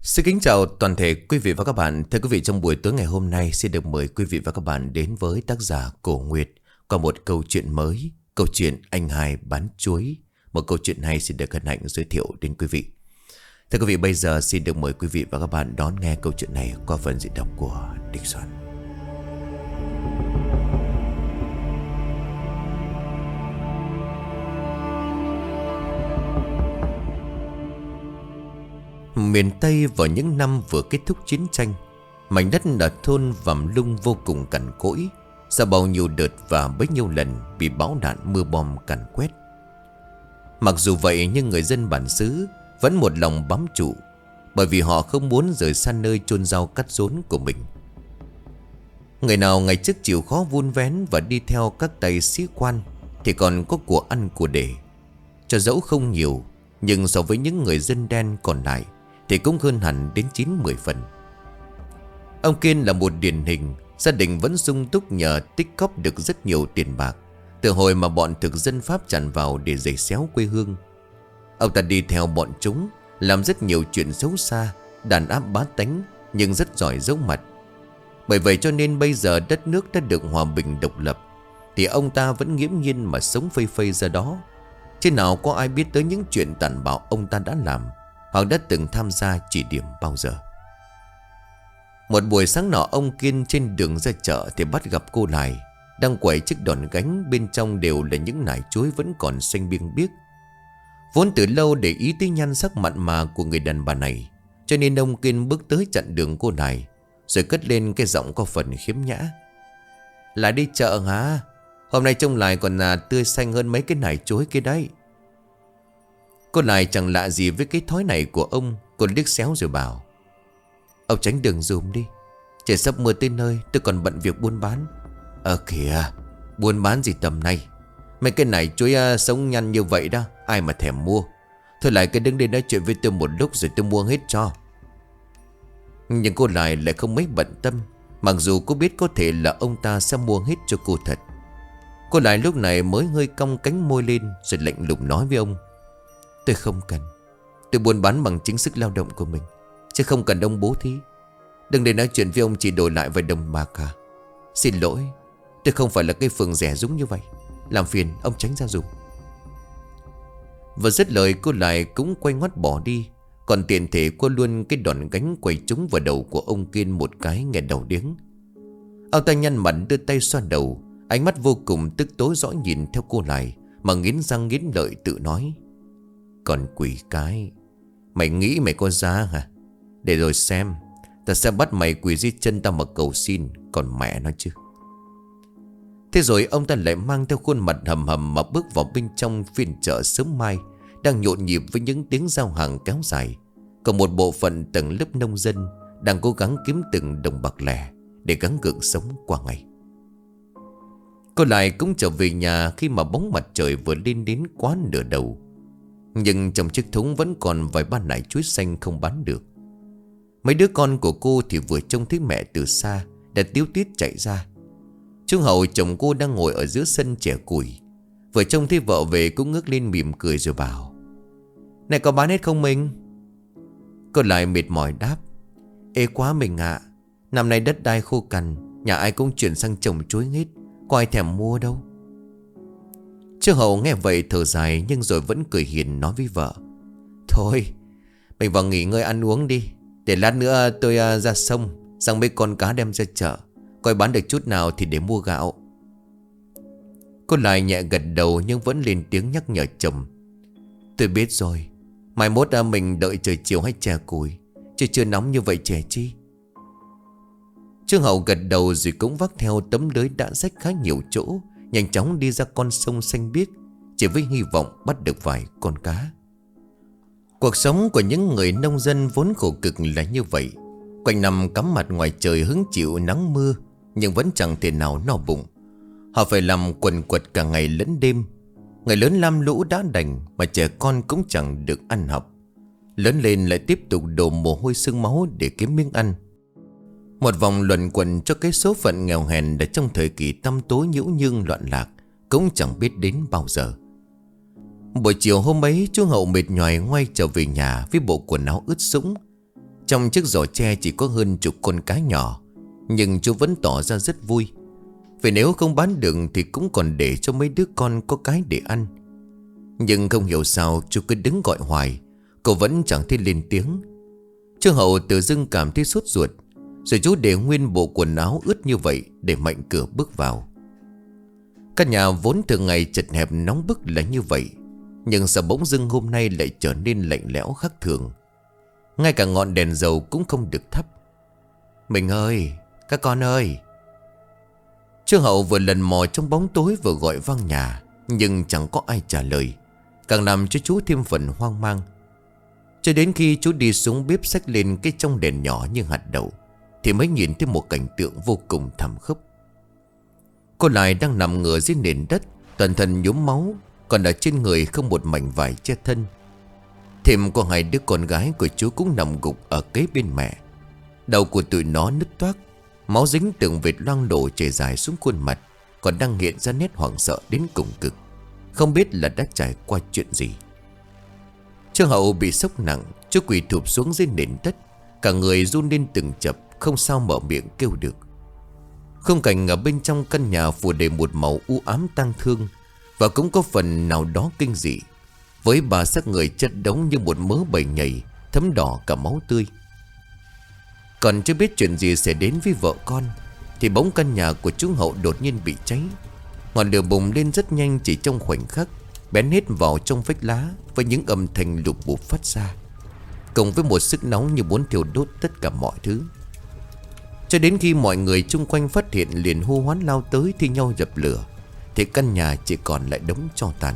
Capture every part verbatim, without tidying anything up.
Xin kính chào toàn thể quý vị và các bạn. Thưa quý vị, trong buổi tối ngày hôm nay xin được mời quý vị và các bạn đến với tác giả Cổ Nguyệt qua một câu chuyện mới, câu chuyện Anh Hai Bán Chuối. Một câu chuyện hay xin được hân hạnh giới thiệu đến quý vị. Thưa quý vị, bây giờ xin được mời quý vị và các bạn đón nghe câu chuyện này qua phần diễn đọc của Đinh Soạn. Miền Tây vào những năm vừa kết thúc chiến tranh, mảnh đất ở thôn Vàm Lung vô cùng cằn cỗi, sau bao nhiêu đợt và bấy nhiêu lần bị bão đạn mưa bom càn quét. Mặc dù vậy nhưng người dân bản xứ vẫn một lòng bám trụ, bởi vì họ không muốn rời xa nơi chôn rau cắt rốn của mình. Người nào ngày trước chịu khó vun vén và đi theo các tay sĩ quan thì còn có của ăn của để. Cho dẫu không nhiều, nhưng so với những người dân đen còn lại thì cũng hơn hẳn đến chín mười phần. Ông Kiên là một điển hình, gia đình vẫn sung túc nhờ tích cóp được rất nhiều tiền bạc từ hồi mà bọn thực dân Pháp tràn vào để giày xéo quê hương. Ông ta đi theo bọn chúng, làm rất nhiều chuyện xấu xa, đàn áp bá tánh, nhưng rất giỏi giấu mặt. Bởi vậy cho nên bây giờ đất nước đã được hòa bình độc lập thì ông ta vẫn nghiễm nhiên mà sống phây phây ra đó. Chứ nào có ai biết tới những chuyện tàn bạo ông ta đã làm hoặc đã từng tham gia chỉ điểm bao giờ. Một buổi sáng nọ, ông Kiên trên đường ra chợ thì bắt gặp cô Lại đang quẩy chiếc đòn gánh, bên trong đều là những nải chuối vẫn còn xanh biếng biếc. Vốn từ lâu để ý tới nhan sắc mặn mà của người đàn bà này, cho nên ông Kiên bước tới chặn đường cô Lại, rồi cất lên cái giọng có phần khiếm nhã: "Lại đi chợ hả? Hôm nay trông Lại còn là tươi xanh hơn mấy cái nải chuối kia đấy." Cô Lại chẳng lạ gì với cái thói này của ông. Cô liếc xéo rồi bảo: "Ông tránh đường dùm đi, trời sắp mưa tới nơi, tôi còn bận việc buôn bán." "Ờ kìa, buôn bán gì tầm này? Mấy cái nải chuối à, sống nhăn như vậy đó, ai mà thèm mua. Thôi lại cứ đứng đây nói chuyện với tôi một lúc rồi tôi mua hết cho." Nhưng cô Lại lại không mấy bận tâm, mặc dù cô biết có thể là ông ta sẽ mua hết cho cô thật. Cô Lại lúc này mới hơi cong cánh môi lên rồi lạnh lùng nói với ông: "Tôi không cần. Tôi buôn bán bằng chính sức lao động của mình, chứ không cần ông bố thí. Đừng để nói chuyện với ông chỉ đổi lại vài đồng bạc à. Xin lỗi, tôi không phải là cái phường rẻ rúng như vậy. Làm phiền ông tránh ra dùm." Vừa dứt lời, cô Lại cũng quay ngoắt bỏ đi. Còn tiện thể cô luôn cái đòn gánh quay trúng vào đầu của ông Kiên một cái nghe đầu điếng. Ông ta nhăn mặt đưa tay xoa đầu, ánh mắt vô cùng tức tối dõi nhìn theo cô Lại mà nghiến răng nghiến lợi tự nói: "Còn quỷ cái, mày nghĩ mày có giá hả? Để rồi xem, ta sẽ bắt mày quỳ dưới chân ta mà cầu xin, còn mẹ nó chứ." Thế rồi ông ta lại mang theo khuôn mặt hầm hầm mà bước vào bên trong phiên chợ sớm mai, đang nhộn nhịp với những tiếng giao hàng kéo dài. Còn một bộ phận tầng lớp nông dân đang cố gắng kiếm từng đồng bạc lẻ để gắng gượng sống qua ngày. Cô Lại cũng trở về nhà khi mà bóng mặt trời vừa lên đến quá nửa đầu. Nhưng trong chiếc thúng vẫn còn vài ba nải chuối xanh không bán được. Mấy đứa con của cô thì vừa trông thấy mẹ từ xa đã tíu tít chạy ra. Chú Hậu chồng cô đang ngồi ở giữa sân chẻ củi, vừa trông thấy vợ về cũng ngước lên mỉm cười rồi bảo: "Này, có bán hết không mình?" Cô Lại mệt mỏi đáp: "Ê quá mình ạ, năm nay đất đai khô cằn, nhà ai cũng chuyển sang trồng chuối hết, có ai thèm mua đâu." Chú Hậu nghe vậy thở dài, nhưng rồi vẫn cười hiền nói với vợ: "Thôi, mình vào nghỉ ngơi ăn uống đi, để lát nữa tôi ra sông sang mấy con cá đem ra chợ, coi bán được chút nào thì để mua gạo." Cô Lại nhẹ gật đầu nhưng vẫn lên tiếng nhắc nhở chồng: "Tôi biết rồi, mai mốt mình đợi trời chiều hay chè củi, chứ chưa nóng như vậy chè chi." Trương Hậu gật đầu rồi cũng vác theo tấm lưới đã rách khá nhiều chỗ, nhanh chóng đi ra con sông xanh biếc, chỉ với hy vọng bắt được vài con cá. Cuộc sống của những người nông dân vốn khổ cực là như vậy. Quanh năm cắm mặt ngoài trời hứng chịu nắng mưa, nhưng vẫn chẳng thể nào no bụng. Họ phải làm quần quật cả ngày lẫn đêm. Người lớn lam lũ đã đành, mà trẻ con cũng chẳng được ăn học. Lớn lên lại tiếp tục đổ mồ hôi sương máu để kiếm miếng ăn. Một vòng luẩn quẩn cho cái số phận nghèo hèn đã trong thời kỳ tăm tối nhiễu nhương loạn lạc cũng chẳng biết đến bao giờ. Buổi chiều hôm ấy, chú Hậu mệt nhoài ngoay trở về nhà với bộ quần áo ướt sũng. Trong chiếc giỏ tre chỉ có hơn chục con cá nhỏ, nhưng chú vẫn tỏ ra rất vui. Vì nếu không bán được thì cũng còn để cho mấy đứa con có cái để ăn. Nhưng không hiểu sao chú cứ đứng gọi hoài, cậu vẫn chẳng thấy lên tiếng. Trương Hậu tự dưng cảm thấy sốt ruột, rồi chú để nguyên bộ quần áo ướt như vậy để mạnh cửa bước vào. Căn nhà vốn thường ngày chật hẹp nóng bức là như vậy, nhưng sao bỗng dưng hôm nay lại trở nên lạnh lẽo khác thường. Ngay cả ngọn đèn dầu cũng không được thắp. Mình ơi, các con ơi. Trương Hậu vừa lần mò trong bóng tối vừa gọi vang nhà, nhưng chẳng có ai trả lời, càng làm cho chú thêm phần hoang mang. Cho đến khi chú đi xuống bếp xách lên cái trong đèn nhỏ như hạt đậu, thì mới nhìn thấy một cảnh tượng vô cùng thảm khốc. Cô Lại đang nằm ngửa dưới nền đất, toàn thân nhuốm máu, còn ở trên người không một mảnh vải che thân. Thêm có hai đứa con gái của chú cũng nằm gục ở kế bên mẹ. Đầu của tụi nó nứt toác, máu dính từng vệt loang lổ chảy dài xuống khuôn mặt, còn đang hiện ra nét hoảng sợ đến cùng cực, không biết là đã trải qua chuyện gì. Trương Hậu bị sốc nặng, chú quỳ thụp xuống dưới nền đất, cả người run lên từng chập, không sao mở miệng kêu được. Khung cảnh ở bên trong căn nhà phủ đầy một màu u ám tang thương, và cũng có phần nào đó kinh dị, với bà xác người chất đống như một mớ bầy nhầy, thấm đỏ cả máu tươi. Còn chưa biết chuyện gì sẽ đến với vợ con, thì bỗng căn nhà của chú Hậu đột nhiên bị cháy. Ngọn lửa bùng lên rất nhanh, chỉ trong khoảnh khắc bén hết vào trong vách lá, với những âm thanh lục bụp phát ra, cùng với một sức nóng như muốn thiêu đốt tất cả mọi thứ. Cho đến khi mọi người chung quanh phát hiện liền hô hoán lao tới thi nhau dập lửa, thì căn nhà chỉ còn lại đống tro tàn.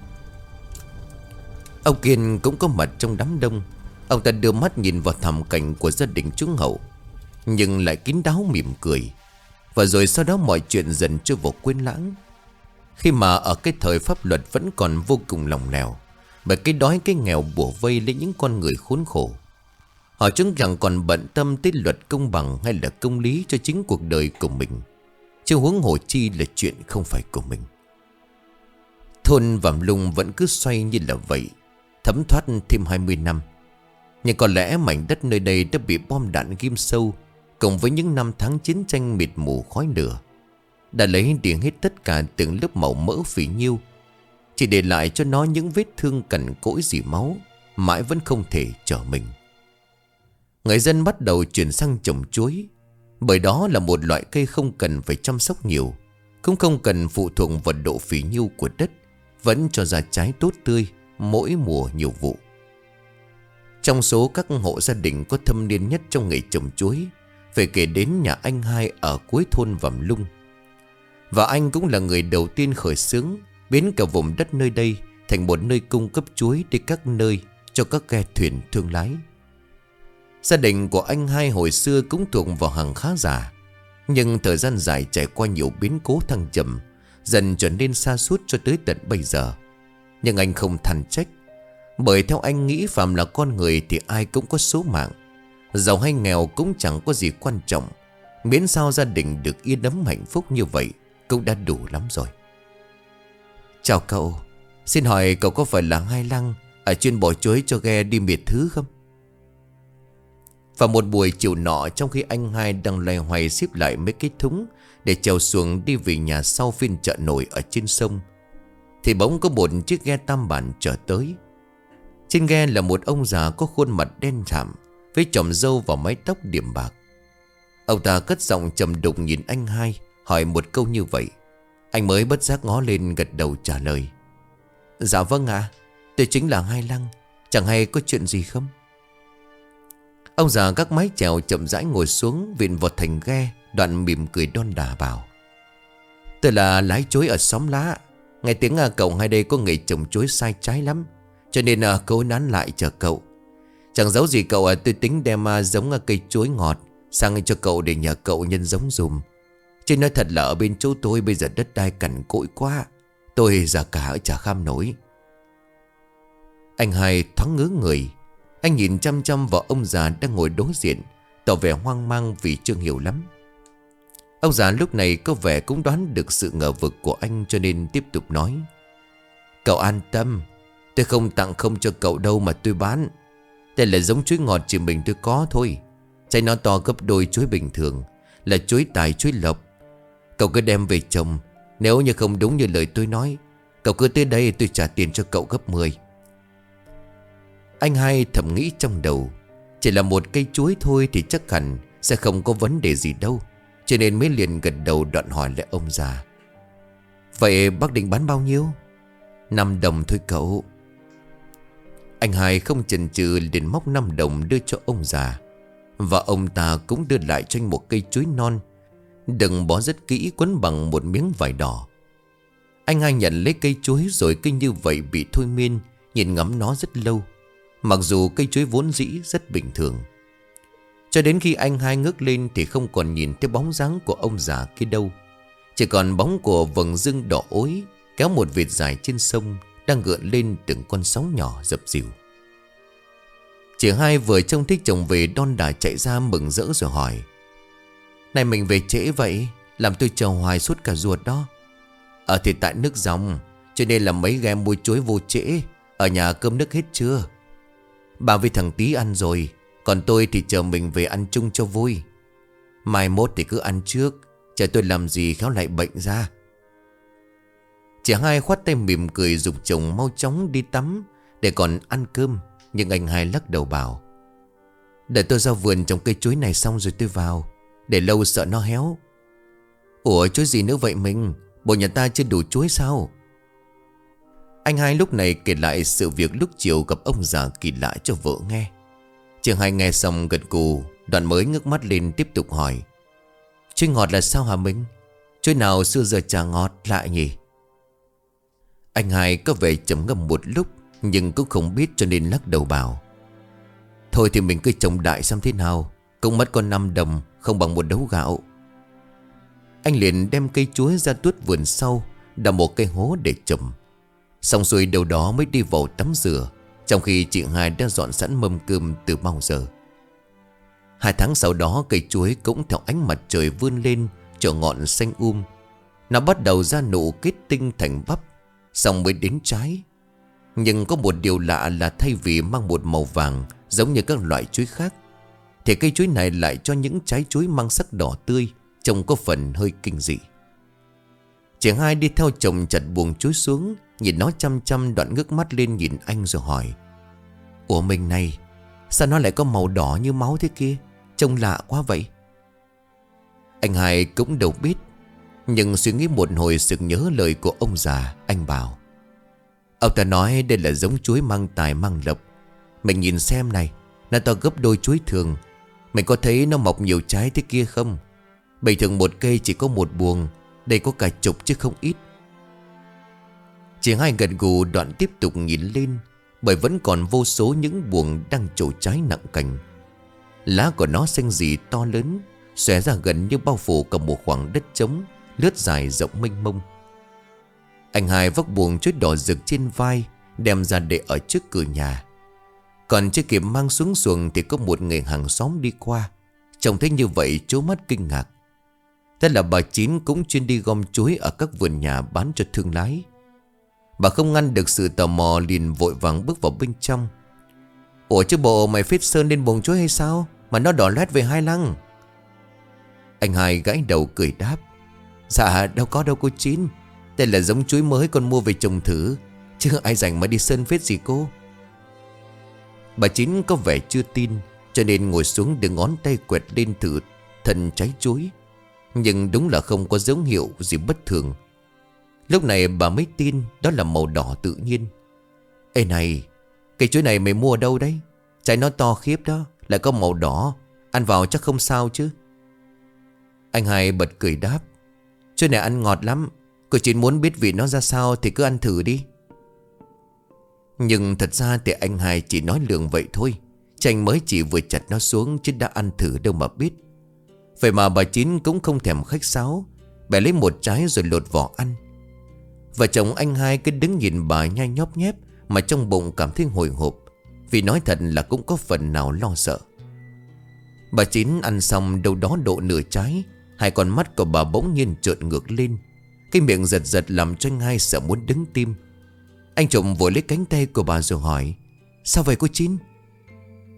Ông Kiên cũng có mặt trong đám đông. Ông ta đưa mắt nhìn vào thảm cảnh của gia đình chú Hậu, nhưng lại kín đáo mỉm cười. Và rồi sau đó mọi chuyện dần trôi vào quên lãng, khi mà ở cái thời pháp luật vẫn còn vô cùng lỏng lẻo, bởi cái đói cái nghèo bủa vây lấy những con người khốn khổ. Họ chúng chẳng còn bận tâm tới luật công bằng hay là công lý cho chính cuộc đời của mình, chứ huống hồ chi là chuyện không phải của mình. Thôn Vàm Lung vẫn cứ xoay như là vậy, thấm thoát thêm hai mươi năm. Nhưng có lẽ mảnh đất nơi đây đã bị bom đạn ghim sâu, cùng với những năm tháng chiến tranh mịt mù khói lửa, đã lấy đi hết tất cả từng lớp màu mỡ phì nhiêu, chỉ để lại cho nó những vết thương cằn cỗi dì máu, mãi vẫn không thể trở mình. Người dân bắt đầu chuyển sang trồng chuối, bởi đó là một loại cây không cần phải chăm sóc nhiều, cũng không cần phụ thuộc vào độ phì nhiêu của đất, vẫn cho ra trái tốt tươi mỗi mùa nhiều vụ. Trong số các hộ gia đình có thâm niên nhất trong nghề trồng chuối, phải kể đến nhà anh Hai ở cuối thôn Vàm Lung. Và anh cũng là người đầu tiên khởi xướng biến cả vùng đất nơi đây thành một nơi cung cấp chuối đi các nơi cho các ghe thuyền thương lái. Gia đình của anh Hai hồi xưa cũng thuộc vào hàng khá giả, nhưng thời gian dài trải qua nhiều biến cố thăng trầm, dần trở nên sa sút cho tới tận bây giờ. Nhưng anh không than trách, bởi theo anh nghĩ phàm là con người thì ai cũng có số mạng, giàu hay nghèo cũng chẳng có gì quan trọng, miễn sao gia đình được yên ấm hạnh phúc như vậy cũng đã đủ lắm rồi. Chào cậu, xin hỏi cậu có phải là Hai Lăng ở chuyên bỏ chuối cho ghe đi miệt thứ không? Và một buổi chiều nọ, trong khi anh Hai đang loay hoay xếp lại mấy cái thúng để chèo xuồng đi về nhà sau phiên chợ nổi ở trên sông, thì bỗng có một chiếc ghe tam bản chở tới. Trên ghe là một ông già có khuôn mặt đen thẳm, với chòm râu và mái tóc điểm bạc. Ông ta cất giọng trầm đục nhìn anh Hai, hỏi một câu như vậy. Anh mới bất giác ngó lên gật đầu trả lời. Dạ vâng ạ, à, tôi chính là Hai Lăng, chẳng hay có chuyện gì không? Ông già các mái chèo chậm rãi ngồi xuống, vịn vào thành ghe, đoạn mỉm cười đon đả bảo. Tôi là lái chuối ở xóm Lá. Nghe tiếng à, cậu Hai đây có nghề trồng chuối sai trái lắm, cho nên à, cố nán lại chờ cậu. Chẳng giấu gì cậu à, tôi tính đem à, giống à, cây chuối ngọt sang cho cậu để nhờ cậu nhân giống dùm. Chứ nói thật là ở bên chỗ tôi bây giờ đất đai cằn cỗi quá, tôi già cả ở chả kham nổi. Anh Hai thoáng ngớ người. Anh nhìn chăm chăm vào ông già đang ngồi đối diện, tỏ vẻ hoang mang vì chưa hiểu lắm. Ông già lúc này có vẻ cũng đoán được sự ngờ vực của anh, cho nên tiếp tục nói. Cậu an tâm, tôi không tặng không cho cậu đâu mà tôi bán. Đây là giống chuối ngọt chỉ mình tôi có thôi. Trái nó to gấp đôi chuối bình thường, là chuối tài chuối lộc. Cậu cứ đem về trồng. Nếu như không đúng như lời tôi nói, cậu cứ tới đây tôi trả tiền cho cậu gấp mười. Anh hai thầm nghĩ trong đầu, chỉ là một cây chuối thôi thì chắc hẳn sẽ không có vấn đề gì đâu, cho nên mới liền gật đầu đoạn hỏi lại ông già. Vậy bác định bán bao nhiêu? Năm đồng thôi cậu. Anh hai không chần chừ liền móc năm đồng đưa cho ông già. Và ông ta cũng đưa lại cho anh một cây chuối non, đừng bó rất kỹ, quấn bằng một miếng vải đỏ. Anh hai nhận lấy cây chuối rồi cứ như vậy bị thôi miên, nhìn ngắm nó rất lâu. Mặc dù cây chuối vốn dĩ rất bình thường. Cho đến khi anh hai ngước lên thì không còn nhìn thấy bóng dáng của ông già kia đâu. Chỉ còn bóng của vầng dương đỏ ối kéo một vệt dài trên sông, đang gợn lên từng con sóng nhỏ dập dìu. Chị hai vừa trông thấy chồng về đon đả chạy ra mừng rỡ rồi hỏi: Này mình về trễ vậy, làm tôi chờ hoài suốt cả ruột đó. Ở thì tại nước dòng, cho nên là mấy ghe mua chuối vô trễ. Ở nhà cơm nước hết chưa? Bà với thằng Tí ăn rồi, còn tôi thì chờ mình về ăn chung cho vui. Mai mốt thì cứ ăn trước, chờ tôi làm gì khéo lại bệnh ra. Chị hai khoát tay mỉm cười giục chồng mau chóng đi tắm để còn ăn cơm. Nhưng anh hai lắc đầu bảo: Đợi tôi ra vườn trồng cây chuối này xong rồi tôi vào, để lâu sợ nó héo. Ủa chuối gì nữa vậy mình? Bộ nhà ta chưa đủ chuối sao? Anh hai lúc này kể lại sự việc lúc chiều gặp ông già kỳ lạ cho vợ nghe. Chị hai nghe xong gật gù, đoạn mới ngước mắt lên tiếp tục hỏi: Chuối ngọt là sao hả mình? Chuối nào xưa giờ chả ngọt lạ nhỉ? Anh hai có vẻ trầm ngâm một lúc, nhưng cũng không biết cho nên lắc đầu bảo: Thôi thì mình cứ trồng đại xem thế nào, cũng mất con năm đồng, không bằng một đấu gạo. Anh liền đem cây chuối ra tuốt vườn sau, đào một cây hố để trồng. Xong xuôi đâu đó mới đi vào tắm rửa, trong khi chị hai đã dọn sẵn mâm cơm từ bao giờ. Hai tháng sau đó cây chuối cũng theo ánh mặt trời vươn lên chỗ ngọn xanh um. Nó bắt đầu ra nụ kết tinh thành bắp, xong mới đến trái. Nhưng có một điều lạ là thay vì mang một màu vàng giống như các loại chuối khác, thì cây chuối này lại cho những trái chuối mang sắc đỏ tươi, trông có phần hơi kinh dị. Chị hai đi theo chồng chặt buồng chuối xuống, nhìn nó chăm chăm đoạn ngước mắt lên nhìn anh rồi hỏi: Ủa mình này, sao nó lại có màu đỏ như máu thế kia? Trông lạ quá vậy. Anh hai cũng đâu biết, nhưng suy nghĩ một hồi sực nhớ lời của ông già. Anh bảo: Ông ta nói đây là giống chuối mang tài mang lộc. Mình nhìn xem này, nó to gấp đôi chuối thường. Mình có thấy nó mọc nhiều trái thế kia không? Bình thường một cây chỉ có một buồng, đây có cả chục chứ không ít. Chị hai gật gù đoạn tiếp tục nhìn lên, bởi vẫn còn vô số những buồng đang trổ trái nặng cành. Lá của nó xanh rì to lớn, xòe ra gần như bao phủ cả một khoảng đất trống, lướt dài rộng mênh mông. Anh hai vác buồng chuối đỏ rực trên vai, đem ra để ở trước cửa nhà. Còn chưa kịp mang xuống xuồng thì có một người hàng xóm đi qua, trông thấy như vậy trố mắt kinh ngạc. Thế là bà Chín cũng chuyên đi gom chuối ở các vườn nhà bán cho thương lái. Bà không ngăn được sự tò mò, liền vội vàng bước vào bên trong. Ủa chứ bộ mày phết sơn lên buồng chuối hay sao mà nó đỏ loét về hai lăng? Anh hai gãi đầu cười đáp: Dạ đâu có đâu cô Chín, đây là giống chuối mới con mua về trồng thử, chứ ai rảnh mà đi sơn phết gì cô. Bà Chín có vẻ chưa tin, cho nên ngồi xuống đưa ngón tay quẹt lên thử thân trái chuối. Nhưng đúng là không có dấu hiệu gì bất thường. Lúc này bà mới tin đó là màu đỏ tự nhiên. Ê này, cây chuối này mày mua ở đâu đấy? Trái nó to khiếp đó, lại có màu đỏ, ăn vào chắc không sao chứ? Anh hai bật cười đáp: Chuối này ăn ngọt lắm, cô Chín muốn biết vị nó ra sao thì cứ ăn thử đi. Nhưng thật ra thì anh hai chỉ nói lường vậy thôi. Chanh mới chỉ vừa chặt nó xuống chứ đã ăn thử đâu mà biết. Vậy mà bà Chín cũng không thèm khách sáo, bẻ lấy một trái rồi lột vỏ ăn. Vợ chồng anh hai cứ đứng nhìn bà nhai nhóp nhép, mà trong bụng cảm thấy hồi hộp, vì nói thật là cũng có phần nào lo sợ. Bà Chín ăn xong đâu đó độ nửa trái, hai con mắt của bà bỗng nhiên trợn ngược lên, cái miệng giật giật làm cho anh hai sợ muốn đứng tim. Anh trộm vội lấy cánh tay của bà rồi hỏi: Sao vậy cô Chín?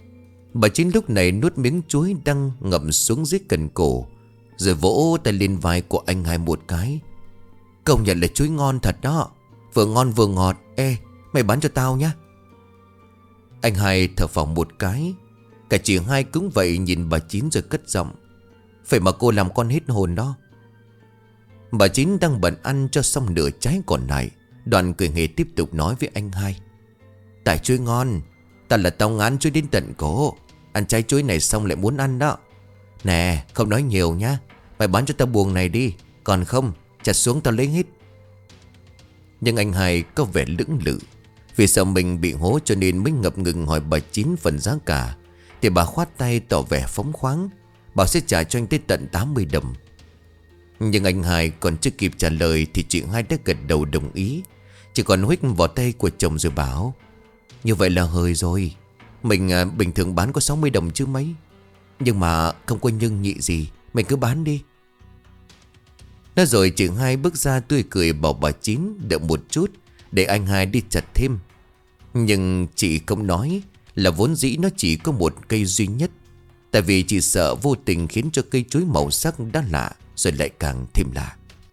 Bà Chín lúc này nuốt miếng chuối đang ngậm xuống dưới cần cổ, rồi vỗ tay lên vai của anh hai một cái. Công nhận là chuối ngon thật đó. Vừa ngon vừa ngọt. Ê, mày bán cho tao nhá. Anh hai thở phào một cái. Cả chị hai cũng vậy, nhìn bà Chín rồi cất giọng. Phải mà cô làm con hết hồn đó. Bà Chín đang bận ăn cho xong nửa trái còn lại, Đoàn cười hề tiếp tục nói với anh hai. Tại chuối ngon, ta là tao ngán chuối đến tận cổ. Ăn trái chuối này xong lại muốn ăn đó. Nè, không nói nhiều nhá. Mày bán cho tao buồng này đi. Còn không, chặt xuống tao lấy hết. Nhưng anh hai có vẻ lưỡng lự. Vì sợ mình bị hố cho nên mới ngập ngừng hỏi bà Chín phần giá cả. Thì bà khoát tay tỏ vẻ phóng khoáng, bảo sẽ trả cho anh tới tận tám mươi đồng. Nhưng anh hai còn chưa kịp trả lời thì chị hai đã gật đầu đồng ý. Chỉ còn huých vào tay của chồng rồi bảo. Như vậy là hơi rồi. Mình à, bình thường bán có sáu mươi đồng chứ mấy. Nhưng mà không có nhưng nhị gì, mình cứ bán đi. Nói rồi chị hai bước ra tươi cười bảo bà Chín đợi một chút để anh hai đi chặt thêm. Nhưng chị không nói là vốn dĩ nó chỉ có một cây duy nhất. Tại vì chị sợ vô tình khiến cho cây chuối màu sắc đã lạ rồi lại càng thêm lạ.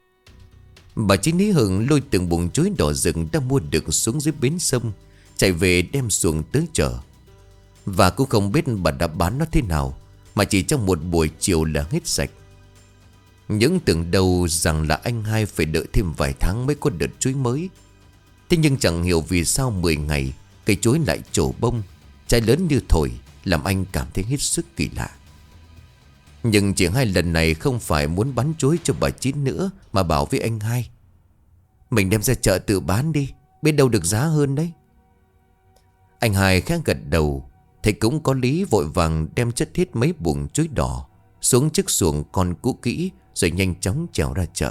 Bà Chín hí hửng lôi từng buồng chuối đỏ rừng đã mua được xuống dưới bến sông, chạy về đem xuồng tới chợ. Và cũng không biết bà đã bán nó thế nào, mà chỉ trong một buổi chiều là hết sạch. Những tưởng đầu rằng là anh hai phải đợi thêm vài tháng mới có đợt chuối mới. Thế nhưng chẳng hiểu vì sao mười ngày cây chuối lại trổ bông, trái lớn như thổi, làm anh cảm thấy hết sức kỳ lạ. Nhưng chị hai lần này không phải muốn bán chuối cho bà Chín nữa, mà bảo với anh hai. Mình đem ra chợ tự bán đi, biết đâu được giá hơn đấy. Anh hai khẽ gật đầu, thấy cũng có lý, vội vàng đem chất hết mấy buồng chuối đỏ xuống chiếc xuồng con cũ kỹ, rồi nhanh chóng trèo ra chợ.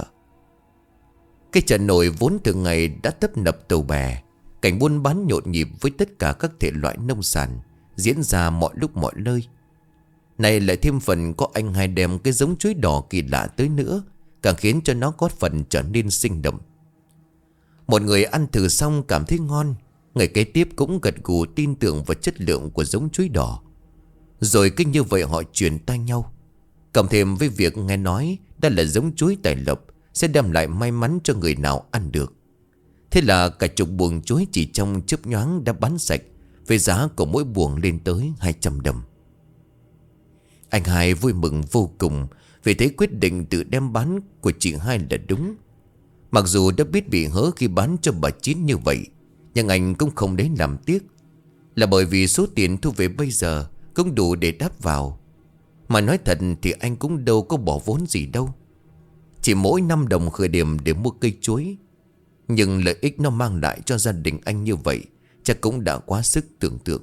Cái chợ nổi vốn từ ngày đã tấp nập tàu bè, cảnh buôn bán nhộn nhịp với tất cả các thể loại nông sản diễn ra mọi lúc mọi nơi. Này lại thêm phần có anh hai đem cái giống chuối đỏ kỳ lạ tới nữa, càng khiến cho nó có phần trở nên sinh động. Một người ăn thử xong cảm thấy ngon, người kế tiếp cũng gật gù tin tưởng vào chất lượng của giống chuối đỏ. Rồi cứ như vậy họ truyền tay nhau. Cộng thêm với việc nghe nói đây là giống chuối tài lộc sẽ đem lại may mắn cho người nào ăn được. Thế là cả chục buồng chuối chỉ trong chớp nhoáng đã bán sạch, với giá của mỗi buồng lên tới hai trăm đồng. Anh hai vui mừng vô cùng vì thấy quyết định tự đem bán của chị hai là đúng. Mặc dù đã biết bị hớ khi bán cho bà Chín như vậy, nhưng anh cũng không đến làm tiếc. Là bởi vì số tiền thu về bây giờ cũng đủ để đáp vào. Mà nói thật thì anh cũng đâu có bỏ vốn gì đâu, chỉ mỗi năm đồng khởi điểm để mua cây chuối. Nhưng lợi ích nó mang lại cho gia đình anh như vậy chắc cũng đã quá sức tưởng tượng.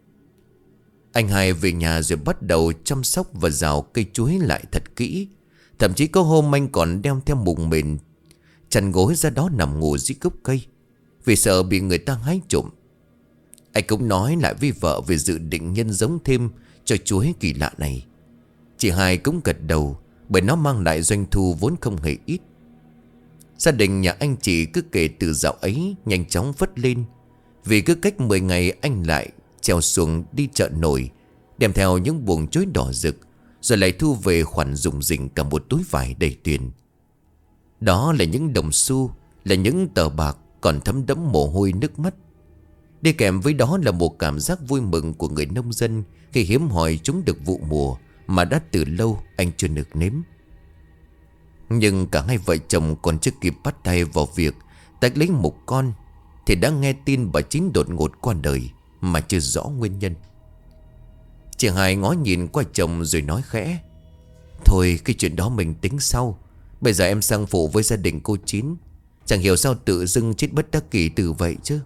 Anh hai về nhà rồi bắt đầu chăm sóc và rào cây chuối lại thật kỹ. Thậm chí có hôm anh còn đeo theo mùng mền chăn gối ra đó nằm ngủ dưới gốc cây, vì sợ bị người ta hái trộm. Anh cũng nói lại với vợ về dự định nhân giống thêm cho chuối kỳ lạ này. Chị hai cũng gật đầu, bởi nó mang lại doanh thu vốn không hề ít. Gia đình nhà anh chị cứ kể từ dạo ấy nhanh chóng vất lên. Vì cứ cách mười ngày anh lại trèo xuồng đi chợ nổi, đem theo những buồng chuối đỏ rực, rồi lại thu về khoản rủng rỉnh cả một túi vải đầy tiền. Đó là những đồng xu, là những tờ bạc còn thấm đẫm mồ hôi nước mắt. Đi kèm với đó là một cảm giác vui mừng của người nông dân khi hiếm hoi chúng được vụ mùa mà đã từ lâu anh chưa được nếm. Nhưng cả hai vợ chồng còn chưa kịp bắt tay vào việc tách lấy một con thì đã nghe tin bà Chín đột ngột qua đời mà chưa rõ nguyên nhân. Chị hai ngó nhìn qua chồng rồi nói khẽ. Thôi cái chuyện đó mình tính sau. Bây giờ em sang phụ với gia đình cô Chín. Chẳng hiểu sao tự dưng chết bất đắc kỳ từ vậy chứ.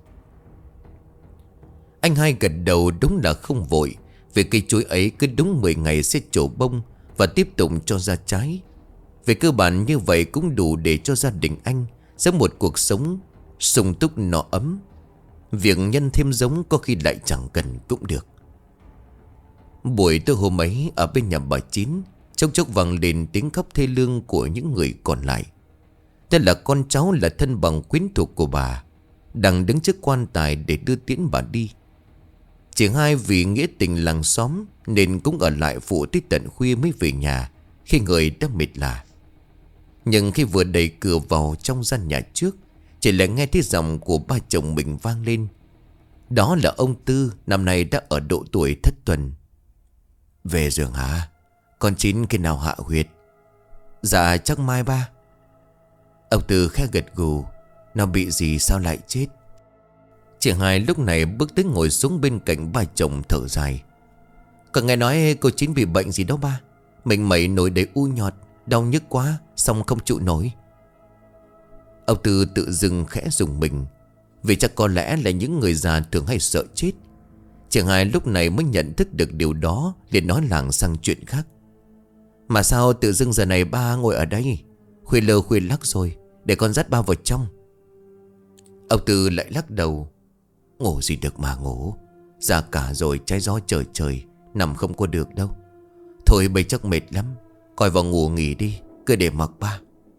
Anh hai gật đầu, đúng là không vội, vì cây chuối ấy cứ đúng mười ngày sẽ trổ bông và tiếp tục cho ra trái. Về cơ bản như vậy cũng đủ để cho gia đình anh sống một cuộc sống sung túc no ấm. Việc nhân thêm giống có khi lại chẳng cần cũng được. Buổi tối hôm ấy ở bên nhà bà Chín, chốc chốc vang lên tiếng khóc thê lương của những người còn lại. Đây là con cháu là thân bằng quyến thuộc của bà, đang đứng trước quan tài để đưa tiễn bà đi. Chị hai vì nghĩa tình làng xóm nên cũng ở lại phụ tới tận khuya mới về nhà, khi người đã mệt lả. Nhưng khi vừa đẩy cửa vào trong gian nhà trước, chị lại nghe thấy giọng của ba chồng mình vang lên. Đó là ông Tư, năm nay đã ở độ tuổi thất tuần. Về giường hả? Con Chín khi nào hạ huyệt? Dạ chắc mai ba. Ông Tư khẽ gật gù. Nó bị gì sao lại chết? Chị hai lúc này bước tới ngồi xuống bên cạnh ba chồng thở dài. Còn nghe nói cô Chín bị bệnh gì đó ba. Mình mẩy nổi đầy u nhọt, đau nhức quá, xong không trụ nổi. Ông Tư tự dưng khẽ rùng mình, vì chắc có lẽ là những người già thường hay sợ chết. Chị hai lúc này mới nhận thức được điều đó, liền nói làng sang chuyện khác. Mà sao tự dưng giờ này ba ngồi ở đây? Khuya lơ khuya lắc rồi, để con dắt ba vào trong. Ông Tư lại lắc đầu. Ngủ gì được mà ngủ, già cả rồi, trái gió trời trời, nằm không có được đâu. Thôi bây chắc mệt lắm, coi vào ngủ nghỉ đi, cứ để mặc ba.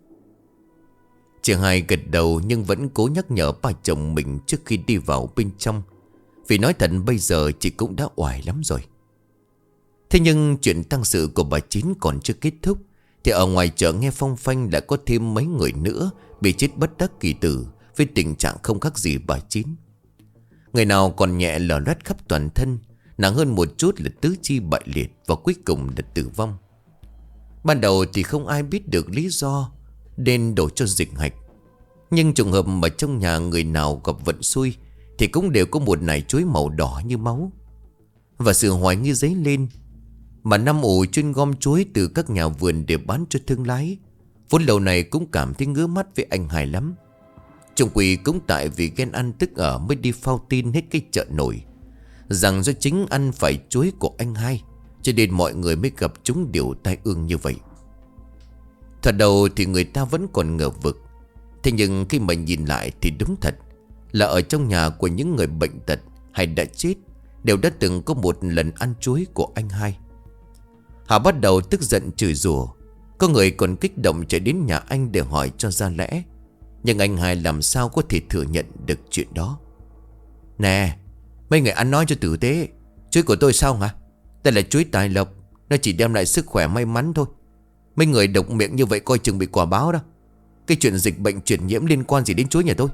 Chị hai gật đầu nhưng vẫn cố nhắc nhở ba chồng mình trước khi đi vào bên trong, vì nói thật bây giờ chị cũng đã oải lắm rồi. Thế nhưng chuyện tang sự của bà Chín còn chưa kết thúc, thì ở ngoài chợ nghe phong phanh lại có thêm mấy người nữa bị chết bất đắc kỳ tử, với tình trạng không khác gì bà Chín. Người nào còn nhẹ lở loét khắp toàn thân, nặng hơn một chút là tứ chi bại liệt, và cuối cùng là tử vong. Ban đầu thì không ai biết được lý do nên đổ cho dịch hạch. Nhưng trùng hợp mà trong nhà người nào gặp vận xui thì cũng đều có một nải chuối màu đỏ như máu. Và sự hoài nghi dấy lên. Mà năm ủ chuyên gom chuối từ các nhà vườn để bán cho thương lái, vốn lâu này cũng cảm thấy ngứa mắt với anh Hải lắm. Trung quỷ cũng tại vì ghen ăn tức ở mới đi phao tin hết cái chợ nổi rằng do chính ăn phải chuối của anh Hai, cho nên mọi người mới gặp chúng điều tai ương như vậy. Thật đầu thì người ta vẫn còn ngờ vực. Thế nhưng khi mà nhìn lại thì đúng thật là ở trong nhà của những người bệnh tật hay đã chết đều đã từng có một lần ăn chuối của anh Hai. Họ bắt đầu tức giận chửi rủa. Có người còn kích động chạy đến nhà anh để hỏi cho ra lẽ. Nhưng anh Hai làm sao có thể thừa nhận được chuyện đó. Nè, mấy người ăn nói cho tử tế. Chuối của tôi sao hả? Đây là chuối tài lộc, nó chỉ đem lại sức khỏe may mắn thôi. Mấy người độc miệng như vậy coi chừng bị quả báo đó. Cái chuyện dịch bệnh truyền nhiễm liên quan gì đến chuối nhà tôi?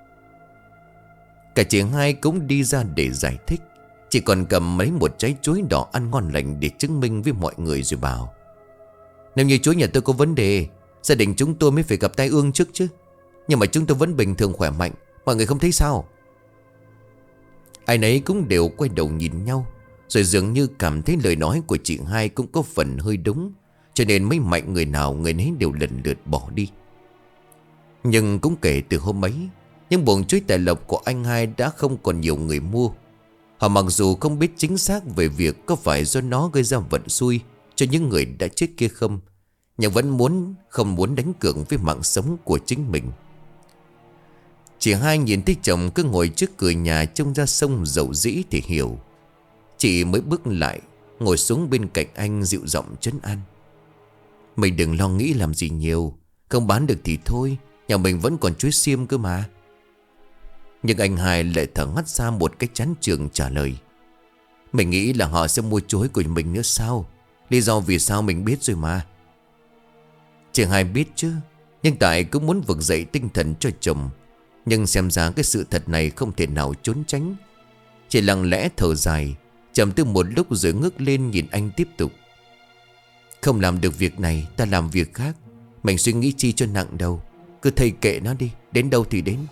Cả chị Hai cũng đi ra để giải thích. Chỉ còn cầm mấy một trái chuối đỏ ăn ngon lành để chứng minh với mọi người rồi bảo. Nếu như chuối nhà tôi có vấn đề, gia đình chúng tôi mới phải gặp tai ương trước chứ. Nhưng mà chúng tôi vẫn bình thường khỏe mạnh, mọi người không thấy sao? Ai nấy cũng đều quay đầu nhìn nhau, rồi dường như cảm thấy lời nói của chị Hai cũng có phần hơi đúng, cho nên mấy mạnh người nào người nấy đều lần lượt bỏ đi. Nhưng cũng kể từ hôm ấy, những buồng chuối tài lộc của anh Hai đã không còn nhiều người mua. Họ mặc dù không biết chính xác về việc có phải do nó gây ra vận xui cho những người đã chết kia không, nhưng vẫn muốn không muốn đánh cược với mạng sống của chính mình. Chị Hai nhìn thấy chồng cứ ngồi trước cửa nhà trông ra sông dầu dĩ thì hiểu. Chị mới bước lại, ngồi xuống bên cạnh anh dịu giọng trấn an. Mình đừng lo nghĩ làm gì nhiều, không bán được thì thôi, nhà mình vẫn còn chuối xiêm cơ mà. Nhưng anh Hai lại thở hắt ra một cái chán chường trả lời. Mình nghĩ là họ sẽ mua chuối của mình nữa sao? Lý do vì sao mình biết rồi mà. Chị Hai biết chứ, nhưng tại cũng muốn vực dậy tinh thần cho chồng. Nhưng xem ra cái sự thật này không thể nào trốn tránh. Chị lặng lẽ thở dài, trầm tư một lúc rồi ngước lên nhìn anh tiếp tục. Không làm được việc này, ta làm việc khác. Mình suy nghĩ chi cho nặng đầu, cứ thầy kệ nó đi, đến đâu thì đến.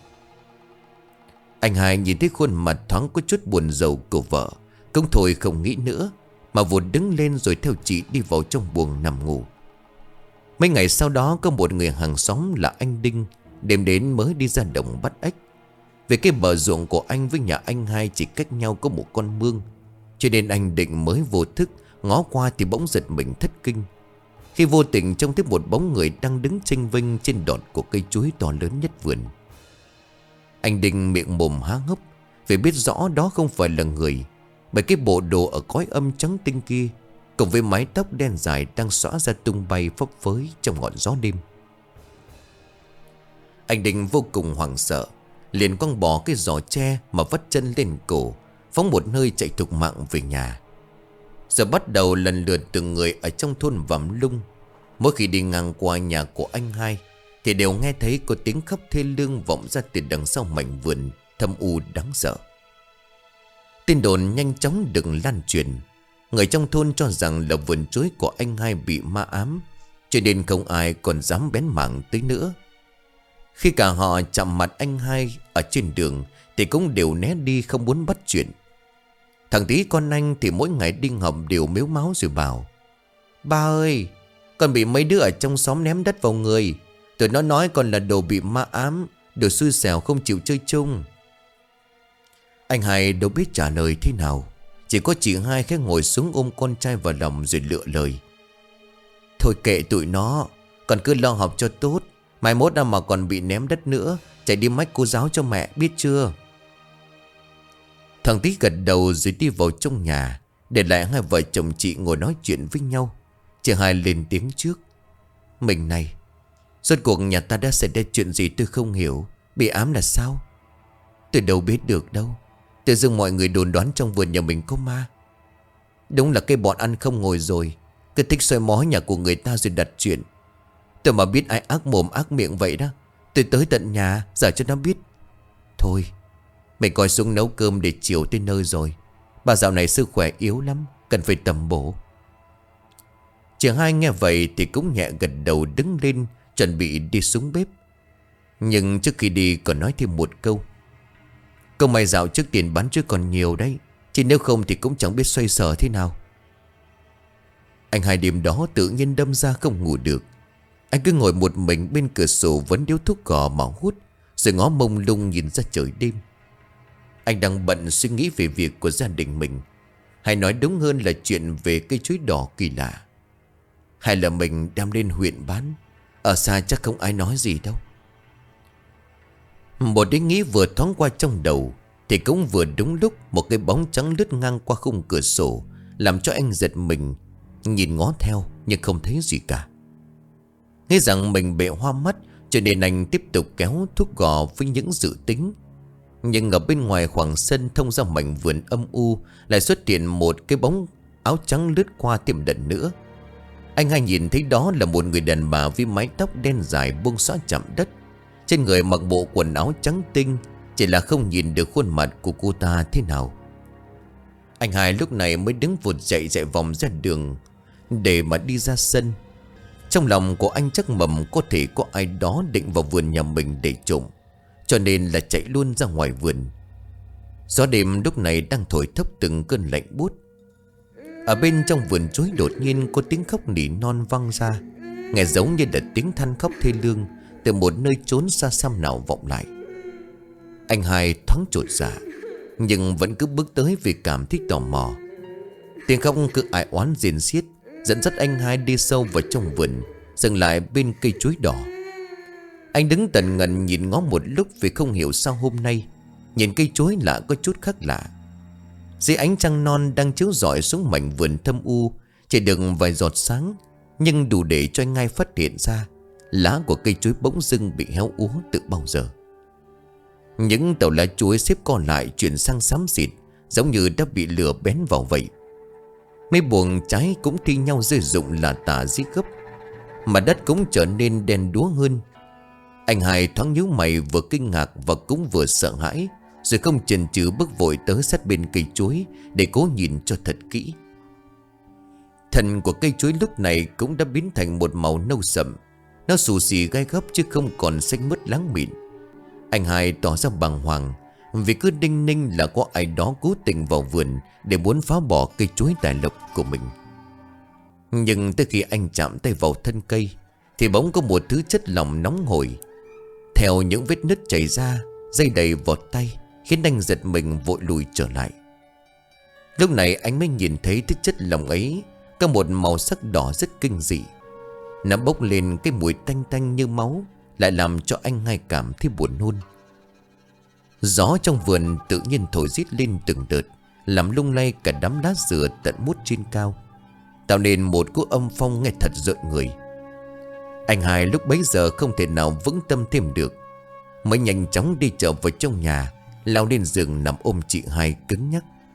Anh Hai nhìn thấy khuôn mặt thoáng có chút buồn rầu của vợ, cũng thôi không nghĩ nữa, mà vụt đứng lên rồi theo chị đi vào trong buồng nằm ngủ. Mấy ngày sau đó có một người hàng xóm là anh Đinh, đêm đến mới đi ra đồng bắt ếch. Về cái bờ ruộng của anh với nhà anh Hai chỉ cách nhau có một con mương, cho nên anh Định mới vô thức ngó qua thì bỗng giật mình thất kinh, khi vô tình trông thấy một bóng người đang đứng chênh vênh trên đọt của cây chuối to lớn nhất vườn. Anh Định miệng mồm há hốc, vì biết rõ đó không phải là người, bởi cái bộ đồ ở cõi âm trắng tinh kia, cùng với mái tóc đen dài đang xõa ra tung bay phấp phới trong ngọn gió đêm. Anh Định vô cùng hoảng sợ, liền quăng bỏ cái giỏ tre mà vắt chân lên cổ, phóng một hơi chạy thục mạng về nhà. Giờ bắt đầu lần lượt từng người ở trong thôn Vàm Lung, mỗi khi đi ngang qua nhà của anh hai thì đều nghe thấy có tiếng khóc thê lương vọng ra từ đằng sau mảnh vườn thâm u đáng sợ. Tin đồn nhanh chóng được lan truyền. Người trong thôn cho rằng là vườn chuối của anh hai bị ma ám, cho nên không ai còn dám bén mảng tới nữa. Khi cả họ chạm mặt anh hai ở trên đường thì cũng đều né đi, không muốn bắt chuyện. Thằng tí con anh thì mỗi ngày đi học đều mếu máu rồi bảo: "Ba ơi, con bị mấy đứa ở trong xóm ném đất vào người. Tụi nó nói con là đồ bị ma ám, đồ xui xẻo không chịu chơi chung." Anh hai đâu biết trả lời thế nào. Chỉ có chị hai khẽ ngồi xuống ôm con trai vào lòng rồi lựa lời: "Thôi kệ tụi nó, con cứ lo học cho tốt. Mai mốt nào mà còn bị ném đất nữa, chạy đi mách cô giáo cho mẹ, biết chưa?" Thằng tí gật đầu rồi đi vào trong nhà, để lại hai vợ chồng chị ngồi nói chuyện với nhau. Chị hai lên tiếng trước: "Mình này, rốt cuộc nhà ta đã xảy ra chuyện gì tôi không hiểu. Bị ám là sao?" "Tôi đâu biết được đâu. Tự dưng mọi người đồn đoán trong vườn nhà mình có ma. Đúng là cái bọn ăn không ngồi rồi, cứ thích soi mói nhà của người ta rồi đặt chuyện. Tôi mà biết ai ác mồm ác miệng vậy đó, tôi tới tận nhà giả cho nó biết. Thôi mình coi xuống nấu cơm để chiều tới nơi rồi. Bà dạo này sức khỏe yếu lắm, cần phải tầm bổ." Chị hai nghe vậy thì cũng nhẹ gật đầu đứng lên, chuẩn bị đi xuống bếp. Nhưng trước khi đi còn nói thêm một câu: "Câu mày dạo trước tiền bán trước còn nhiều đấy, chứ nếu không thì cũng chẳng biết xoay sở thế nào." Anh hai đêm đó tự nhiên đâm ra không ngủ được. Anh cứ ngồi một mình bên cửa sổ vấn điếu thuốc cỏ mà hút, rồi ngó mông lung nhìn ra trời đêm. Anh đang bận suy nghĩ về việc của gia đình mình, hay nói đúng hơn là chuyện về cây chuối đỏ kỳ lạ. Hay là mình đem lên huyện bán, ở xa chắc không ai nói gì đâu. Một ý nghĩ vừa thoáng qua trong đầu thì cũng vừa đúng lúc một cái bóng trắng lướt ngang qua khung cửa sổ, làm cho anh giật mình, nhìn ngó theo nhưng không thấy gì cả. Nghĩ rằng mình bị hoa mắt, cho nên anh tiếp tục kéo thuốc gò với những dự tính. Nhưng ở bên ngoài khoảng sân thông ra mảnh vườn âm u lại xuất hiện một cái bóng áo trắng lướt qua thêm lần nữa. Anh hai nhìn thấy đó là một người đàn bà với mái tóc đen dài buông xõa chạm đất. Trên người mặc bộ quần áo trắng tinh, chỉ là không nhìn được khuôn mặt của cô ta thế nào. Anh hai lúc này mới đứng vụt dậy chạy vòng ra đường để mà đi ra sân. Trong lòng của anh chắc mầm có thể có ai đó định vào vườn nhà mình để trộm, cho nên là chạy luôn ra ngoài vườn. Gió đêm lúc này đang thổi thốc từng cơn lạnh buốt. Ở bên trong vườn chuối đột nhiên có tiếng khóc nỉ non vang ra, nghe giống như là tiếng than khóc thê lương từ một nơi trốn xa xăm nào vọng lại. Anh hai thoáng chột dạ, nhưng vẫn cứ bước tới vì cảm thấy tò mò. Tiếng khóc cứ ai oán rền xiết, dẫn dắt anh hai đi sâu vào trong vườn, dừng lại bên cây chuối đỏ. Anh đứng tần ngần nhìn ngó một lúc vì không hiểu sao hôm nay nhìn cây chuối lạ có chút khác lạ. Dưới ánh trăng non đang chiếu rọi xuống mảnh vườn thâm u, chỉ được vài giọt sáng, nhưng đủ để cho anh hai phát hiện ra lá của cây chuối bỗng dưng bị héo úa từ bao giờ. Những tàu lá chuối xếp còn lại chuyển sang xám xịt, giống như đã bị lửa bén vào vậy. Mấy buồng trái cũng thi nhau rơi rụng là tả dưới gốc, mà đất cũng trở nên đen đúa hơn. Anh hai thoáng nhíu mày, vừa kinh ngạc và cũng vừa sợ hãi, rồi không chần chừ bước vội tới sát bên cây chuối để cố nhìn cho thật kỹ. Thân của cây chuối lúc này cũng đã biến thành một màu nâu sậm. Nó xù xì gai góc chứ không còn xanh mướt láng mịn. Anh hai tỏ ra bàng hoàng, vì cứ đinh ninh là có ai đó cố tình vào vườn để muốn phá bỏ cây chuối tài lộc của mình. Nhưng tới khi anh chạm tay vào thân cây thì bỗng có một thứ chất lỏng nóng hổi. Theo những vết nứt chảy ra, dây đầy vọt tay, khiến anh giật mình vội lùi trở lại. Lúc này anh mới nhìn thấy thứ chất lỏng ấy có một màu sắc đỏ rất kinh dị. Nó bốc lên cái mùi tanh tanh như máu, lại làm cho anh hai cảm thấy buồn nôn. Gió trong vườn tự nhiên thổi rít lên từng đợt, làm lung lay cả đám lá dừa tận mút trên cao, tạo nên một cú âm phong nghe thật rợn người. Anh hai lúc bấy giờ không thể nào vững tâm thêm được, mới nhanh chóng đi trở vào trong nhà, lao lên giường nằm ôm chị hai cứng nhắc.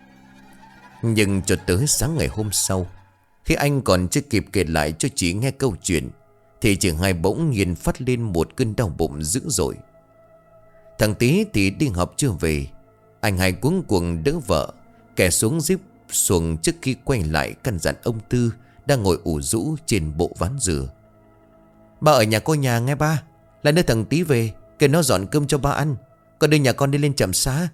Nhưng cho tới sáng ngày hôm sau, khi anh còn chưa kịp kể lại cho chị nghe câu chuyện, thì chị Hai bỗng nhiên phát lên một cơn đau bụng dữ dội. Thằng Tí thì đi học chưa về. Anh Hai cuống cuồng đỡ vợ kẻ xuống giúp xuồng trước khi quay lại căn dặn ông Tư đang ngồi ủ rũ trên bộ ván dừa. Ba ở nhà coi nhà nghe ba. Là nơi thằng Tí về, kêu nó dọn cơm cho ba ăn. Con đưa nhà con đi lên trạm xá.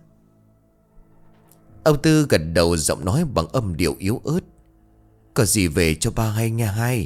Ông Tư gật đầu, giọng nói bằng âm điệu yếu ớt. Có gì về cho ba hay nghe Hai.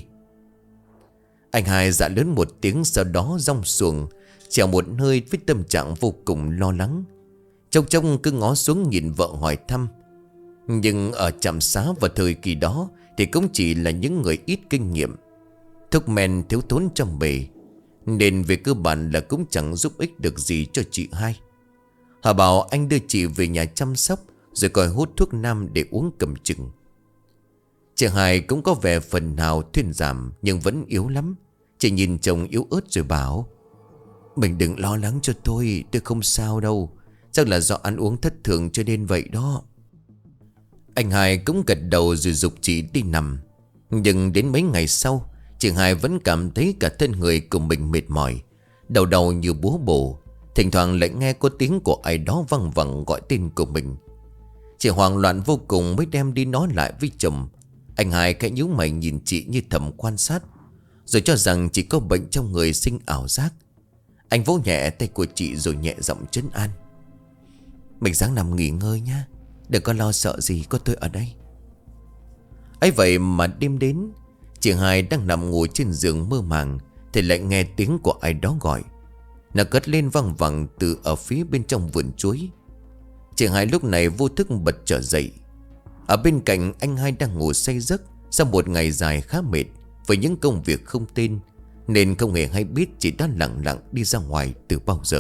Anh Hai dạ lớn một tiếng, sau đó rong xuồng trèo một hơi với tâm trạng vô cùng lo lắng. Trông trông cứ ngó xuống nhìn vợ hỏi thăm. Nhưng ở trạm xá vào thời kỳ đó thì cũng chỉ là những người ít kinh nghiệm, thuốc men thiếu thốn trong bề, nên về cơ bản là cũng chẳng giúp ích được gì cho chị Hai. Họ bảo anh đưa chị về nhà chăm sóc, rồi coi hút thuốc nam để uống cầm chừng. Chị Hai cũng có vẻ phần nào thuyên giảm, nhưng vẫn yếu lắm. Chị nhìn chồng yếu ớt rồi bảo: Mình đừng lo lắng cho tôi, tôi không sao đâu. Chắc là do ăn uống thất thường cho nên vậy đó. Anh Hai cũng gật đầu rồi giục chị đi nằm. Nhưng đến mấy ngày sau, chị Hai vẫn cảm thấy cả thân người của mình mệt mỏi, đầu đầu như búa bổ. Thỉnh thoảng lại nghe có tiếng của ai đó văng vẳng gọi tên của mình. Chị hoảng loạn vô cùng mới đem đi nói lại với chồng. Anh Hai khẽ nhíu mày nhìn chị như thầm quan sát, rồi cho rằng chị có bệnh trong người, sinh ảo giác. Anh vỗ nhẹ tay của chị rồi nhẹ giọng trấn an: Mình ráng nằm nghỉ ngơi nhá, đừng có lo sợ gì, có tôi ở đây. Ấy vậy mà đêm đến, chị Hai đang nằm ngủ trên giường mơ màng thì lại nghe tiếng của ai đó gọi. Nó cất lên văng vẳng từ ở phía bên trong vườn chuối. Chị Hai lúc này vô thức bật trở dậy. Ở bên cạnh anh Hai đang ngủ say giấc sau một ngày dài khá mệt với những công việc không tên, nên không hề hay biết chị đã lặng lặng đi ra ngoài từ bao giờ.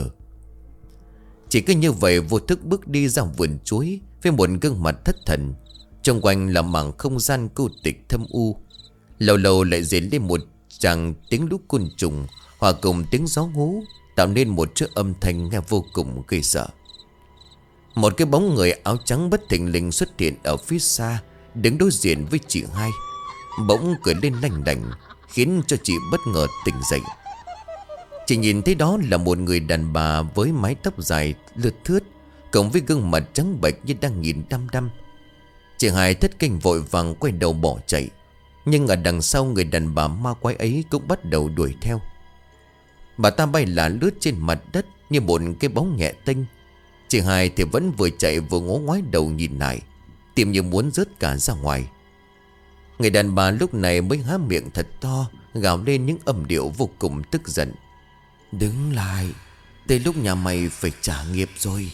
Chỉ cứ như vậy vô thức bước đi ra vườn chuối với một gương mặt thất thần. Trong quanh là mảng không gian cô tịch thâm u. Lâu lâu lại dậy lên một tràng tiếng lũ côn trùng hòa cùng tiếng gió hú, tạo nên một chuỗi âm thanh nghe vô cùng gây sợ. Một cái bóng người áo trắng bất thình lình xuất hiện ở phía xa, đứng đối diện với chị Hai. Bỗng cười lên lanh lành, khiến cho chị bất ngờ tỉnh dậy. Chị nhìn thấy đó là một người đàn bà với mái tóc dài lướt thướt, cộng với gương mặt trắng bệch như đang nhìn đăm đăm. Chị Hai thất kinh vội vàng quay đầu bỏ chạy. Nhưng ở đằng sau người đàn bà ma quái ấy cũng bắt đầu đuổi theo. Bà ta bay là lướt trên mặt đất như một cái bóng nhẹ tênh. Chị Hai thì vẫn vừa chạy vừa ngó ngoái đầu nhìn lại, tìm như muốn rớt cả ra ngoài. Người đàn bà lúc này mới há miệng thật to, gào lên những âm điệu vô cùng tức giận: Đứng lại, tới lúc nhà mày phải trả nghiệp rồi.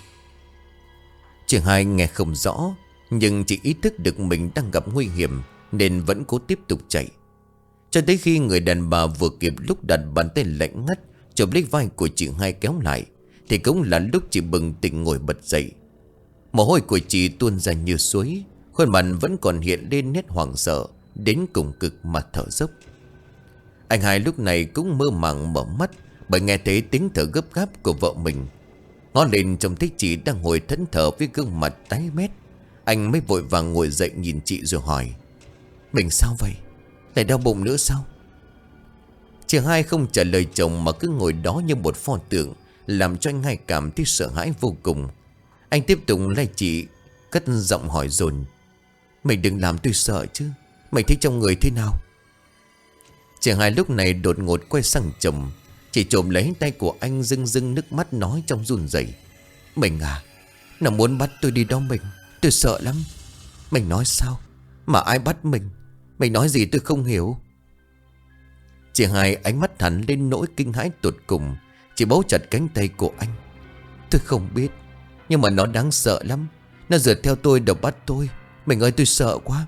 Chị Hai nghe không rõ, nhưng chị ý thức được mình đang gặp nguy hiểm nên vẫn cố tiếp tục chạy. Cho tới khi người đàn bà vừa kịp lúc đặt bàn tay lạnh ngắt chộp lấy vai của chị Hai kéo lại, thì cũng là lúc chị bừng tỉnh ngồi bật dậy. Mồ hôi của chị tuôn ra như suối, khuôn mặt vẫn còn hiện lên nét hoảng sợ đến cùng cực mà thở dốc. Anh Hai lúc này cũng mơ màng mở mắt bởi nghe thấy tiếng thở gấp gáp của vợ mình. Ngó lên trông thấy chị đang ngồi thẫn thờ với gương mặt tái mét. Anh mới vội vàng ngồi dậy nhìn chị rồi hỏi: Mình sao vậy? Lại đau bụng nữa sao? Chị Hai không trả lời chồng mà cứ ngồi đó như một pho tượng, làm cho anh Hai cảm thấy sợ hãi vô cùng. Anh tiếp tục lay chị, cất giọng hỏi dồn: Mình đừng làm tôi sợ chứ, mày thấy trong người thế nào? Chị Hai lúc này đột ngột quay sang chồng. Chị trộm lấy tay của anh, rưng rưng nước mắt nói trong run rẩy: Mình à, nó muốn bắt tôi đi đó mình, tôi sợ lắm. Mình nói sao mà ai bắt mình? Mình nói gì tôi không hiểu. Chị Hai ánh mắt hẳn lên nỗi kinh hãi tột cùng. Chị bấu chặt cánh tay của anh: Tôi không biết, nhưng mà nó đáng sợ lắm. Nó rượt theo tôi đòi bắt tôi. Mình ơi, tôi sợ quá.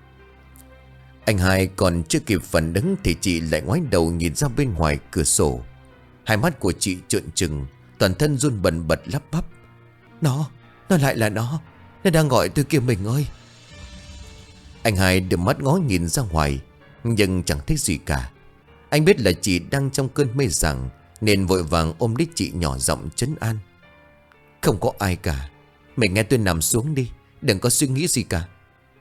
Anh Hai còn chưa kịp phản ứng thì chị lại ngoái đầu nhìn ra bên ngoài cửa sổ. Hai mắt của chị trợn trừng, toàn thân run bần bật lắp bắp: Nó, nó lại là nó. Nó đang gọi tôi kìa mình ơi. Anh Hai đưa mắt ngó nhìn ra ngoài, nhưng chẳng thấy gì cả. Anh biết là chị đang trong cơn mê sảng, nên vội vàng ôm lấy chị nhỏ giọng trấn an: Không có ai cả. Mình nghe tôi nằm xuống đi, đừng có suy nghĩ gì cả.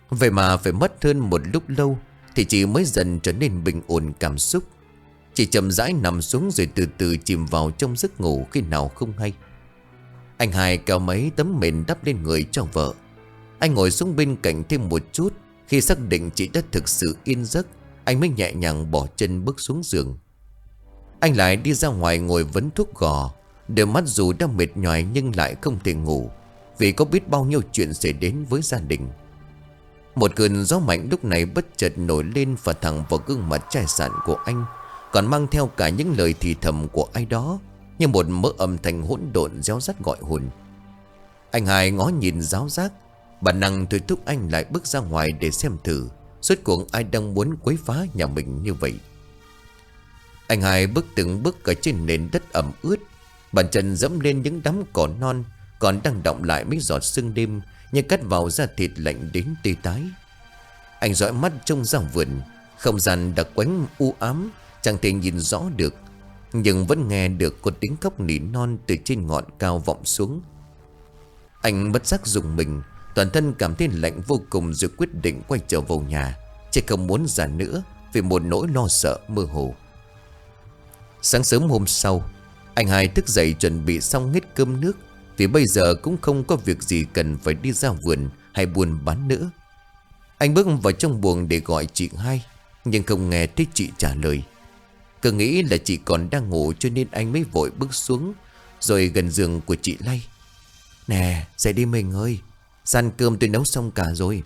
Vậy mà phải mất hơn một lúc lâu thì chị mới dần trở nên bình ổn cảm xúc. Chị chậm rãi nằm xuống rồi từ từ chìm vào trong giấc ngủ khi nào không hay. Anh Hai kéo mấy tấm mền đắp lên người cho vợ. Anh ngồi xuống bên cạnh thêm một chút. Khi xác định chị đã thực sự yên giấc, anh mới nhẹ nhàng bỏ chân bước xuống giường. Anh lại đi ra ngoài ngồi vấn thuốc gò. Đôi mắt dù đã mệt nhoài nhưng lại không thể ngủ, vì có biết bao nhiêu chuyện xảy đến với gia đình. Một cơn gió mạnh lúc này bất chợt nổi lên và thẳng vào gương mặt chai sạn của anh, còn mang theo cả những lời thì thầm của ai đó, như một mớ âm thanh hỗn độn réo rắt gọi hồn. Anh Hai ngó nhìn giáo giác, bản năng thôi thúc anh lại bước ra ngoài để xem thử rốt cuộc ai đang muốn quấy phá nhà mình như vậy. Anh Hai bước từng bước ở trên nền đất ẩm ướt, bàn chân dẫm lên những đám cỏ non còn đang đọng lại mấy giọt sương đêm, như cắt vào da thịt lạnh đến tê tái. Anh dõi mắt trông ra vườn, không gian đặc quánh u ám, chẳng thể nhìn rõ được, nhưng vẫn nghe được có tiếng khóc nỉ non từ trên ngọn cao vọng xuống. Anh bất giác rùng mình, toàn thân cảm thấy lạnh vô cùng, rồi quyết định quay trở vào nhà, chứ không muốn ra nữa vì một nỗi lo sợ mơ hồ. Sáng sớm hôm sau, anh Hai thức dậy chuẩn bị xong hết cơm nước, vì bây giờ cũng không có việc gì cần phải đi ra vườn hay buôn bán nữa. Anh bước vào trong buồng để gọi chị Hai, nhưng không nghe thấy chị trả lời. Cứ nghĩ là chị còn đang ngủ cho nên anh mới vội bước xuống, rồi gần giường của chị lay. Nè, dậy đi mình ơi, gian cơm tôi nấu xong cả rồi.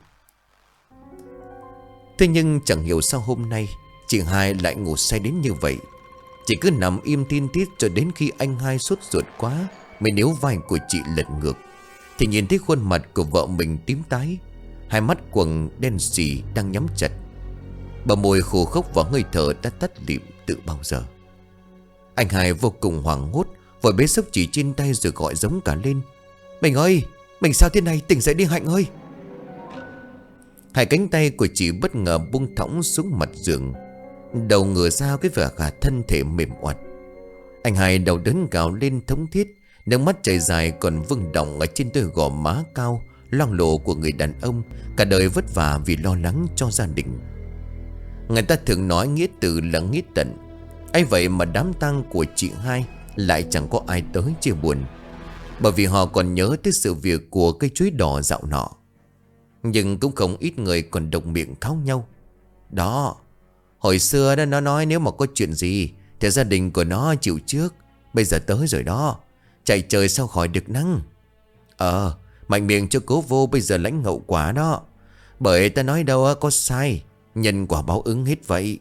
Thế nhưng chẳng hiểu sao hôm nay chị Hai lại ngủ say đến như vậy. Chị cứ nằm im tin tít cho đến khi anh Hai sốt ruột quá mới níu vai của chị lật ngược, thì nhìn thấy khuôn mặt của vợ mình tím tái, hai mắt quầng đen sì đang nhắm chặt, bờ môi khô khốc và hơi thở đã tắt lịm từ bao giờ. Anh Hai vô cùng hoảng hốt, vội bế xốc chị trên tay rồi gọi giống cả lên. Mình ơi, mình sao thế này, tỉnh dậy đi Hạnh ơi. Hai cánh tay của chị bất ngờ buông thõng xuống mặt giường, đầu ngửa ra với vẻ cả thân thể mềm oặt. Anh Hai đầu đớn gào lên thống thiết, nước mắt chảy dài còn vương đọng ở trên đôi gò má cao loang lổ của người đàn ông cả đời vất vả vì lo lắng cho gia đình. Người ta thường nói nghĩa tử là nghĩa tận, ấy vậy mà đám tang của chị Hai lại chẳng có ai tới chia buồn, bởi vì họ còn nhớ tới sự việc của cây chuối đỏ dạo nọ. Nhưng cũng không ít người còn độc miệng kháo nhau. Đó, hồi xưa đó nó nói nếu mà có chuyện gì thì gia đình của nó chịu trước, bây giờ tới rồi đó, chạy trời sao khỏi được nắng. Ờ, mạnh miệng cho cố vô bây giờ lãnh hậu quả đó. Bởi ta nói đâu có sai, nhân quả báo ứng hết vậy.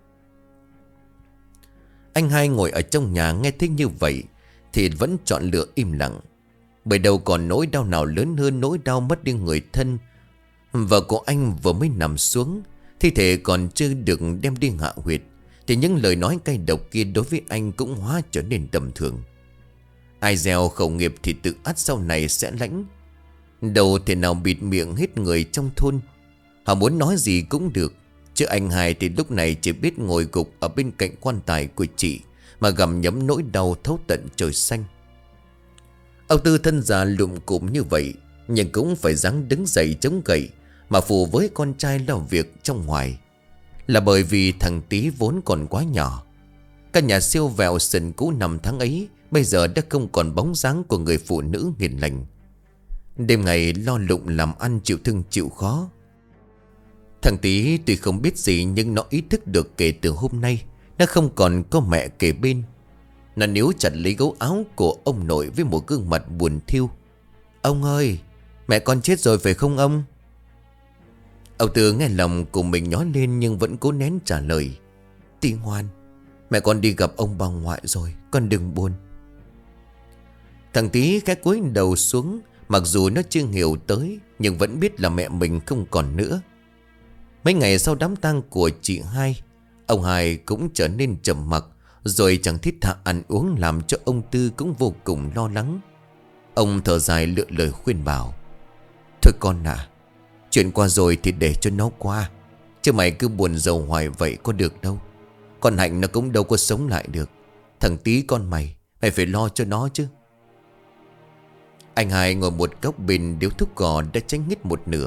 Anh Hai ngồi ở trong nhà nghe thấy như vậy thì vẫn chọn lựa im lặng, bởi đâu còn nỗi đau nào lớn hơn nỗi đau mất đi người thân. Vợ của anh vừa mới nằm xuống, thi thể còn chưa được đem đi hạ huyệt, thì những lời nói cay độc kia đối với anh cũng hóa trở nên tầm thường. Ai gieo khẩu nghiệp thì tự ắt sau này sẽ lãnh. Đâu thể nào bịt miệng hết người trong thôn. Họ muốn nói gì cũng được, chứ anh Hai thì lúc này chỉ biết ngồi gục ở bên cạnh quan tài của chị mà gặm nhấm nỗi đau thấu tận trời xanh. Ông Tư thân già lụm cụm như vậy, nhưng cũng phải dáng đứng dậy chống gậy mà phụ với con trai lo việc trong ngoài, là bởi vì thằng Tí vốn còn quá nhỏ. Căn nhà siêu vẹo sần cũ năm tháng ấy bây giờ đã không còn bóng dáng của người phụ nữ hiền lành. Đêm ngày lo lụng làm ăn chịu thương chịu khó. Thằng Tí tuy không biết gì nhưng nó ý thức được kể từ hôm nay nó không còn có mẹ kề bên. Nó níu chặt lấy gấu áo của ông nội với một gương mặt buồn thiêu. Ông ơi, mẹ con chết rồi phải không ông? Ông Tư nghe lòng của mình nhói lên nhưng vẫn cố nén trả lời. Tí ngoan, mẹ con đi gặp ông bà ngoại rồi, con đừng buồn. Thằng Tí khẽ cúi đầu xuống, mặc dù nó chưa hiểu tới nhưng vẫn biết là mẹ mình không còn nữa. Mấy ngày sau đám tang của chị Hai, ông Hai cũng trở nên trầm mặc, rồi chẳng thiết tha ăn uống làm cho ông Tư cũng vô cùng lo lắng. Ông thở dài lựa lời khuyên bảo. Thôi con à, chuyện qua rồi thì để cho nó qua, chứ mày cứ buồn rầu hoài vậy có được đâu. Con Hạnh nó cũng đâu có sống lại được. Thằng Tí con mày, mày phải lo cho nó chứ. Anh Hai ngồi một góc bên điếu thuốc cò đã cháy hết một nửa,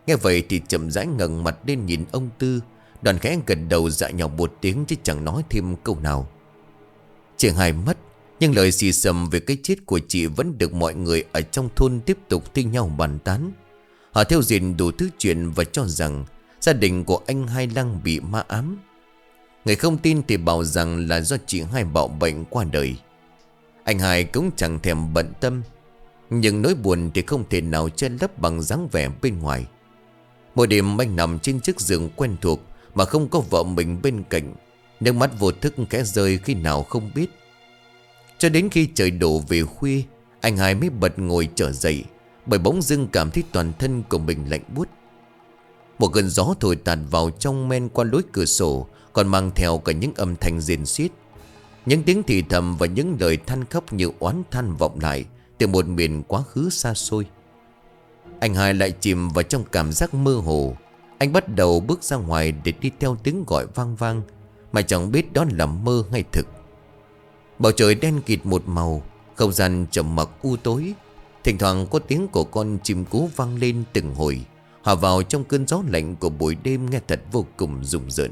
Nghe vậy thì chậm rãi ngẩng mặt lên nhìn ông Tư. Đoàn khẽ gật đầu dạ nhọc một tiếng chứ chẳng nói thêm câu nào. Chị Hai mất, nhưng lời xì xầm về cái chết của chị vẫn được mọi người ở trong thôn tiếp tục thi nhau bàn tán. Họ theo dệt đủ thứ chuyện và cho rằng gia đình của anh Hai Lăng bị ma ám. Người không tin thì bảo rằng là do chị Hai bạo bệnh qua đời. Anh Hai cũng chẳng thèm bận tâm, nhưng nỗi buồn thì không thể nào che lấp bằng dáng vẻ bên ngoài. Mỗi đêm anh nằm trên chiếc giường quen thuộc mà không có vợ mình bên cạnh, nước mắt vô thức khẽ rơi khi nào không biết. Cho đến khi trời đổ về khuya, anh Hai mới bật ngồi trở dậy, bởi bỗng dưng cảm thấy toàn thân của mình lạnh buốt. Một cơn gió thổi tạt vào trong men qua lối cửa sổ, còn mang theo cả những âm thanh rền xiết. Những tiếng thì thầm và những lời than khóc như oán than vọng lại từ một miền quá khứ xa xôi. Anh Hai lại chìm vào trong cảm giác mơ hồ. Anh bắt đầu bước ra ngoài để đi theo tiếng gọi vang vang, mà chẳng biết đó là mơ hay thực. Bầu trời đen kịt một màu, không gian trầm mặc u tối. Thỉnh thoảng có tiếng của con chim cú vang lên từng hồi, hòa vào trong cơn gió lạnh của buổi đêm nghe thật vô cùng rùng rợn.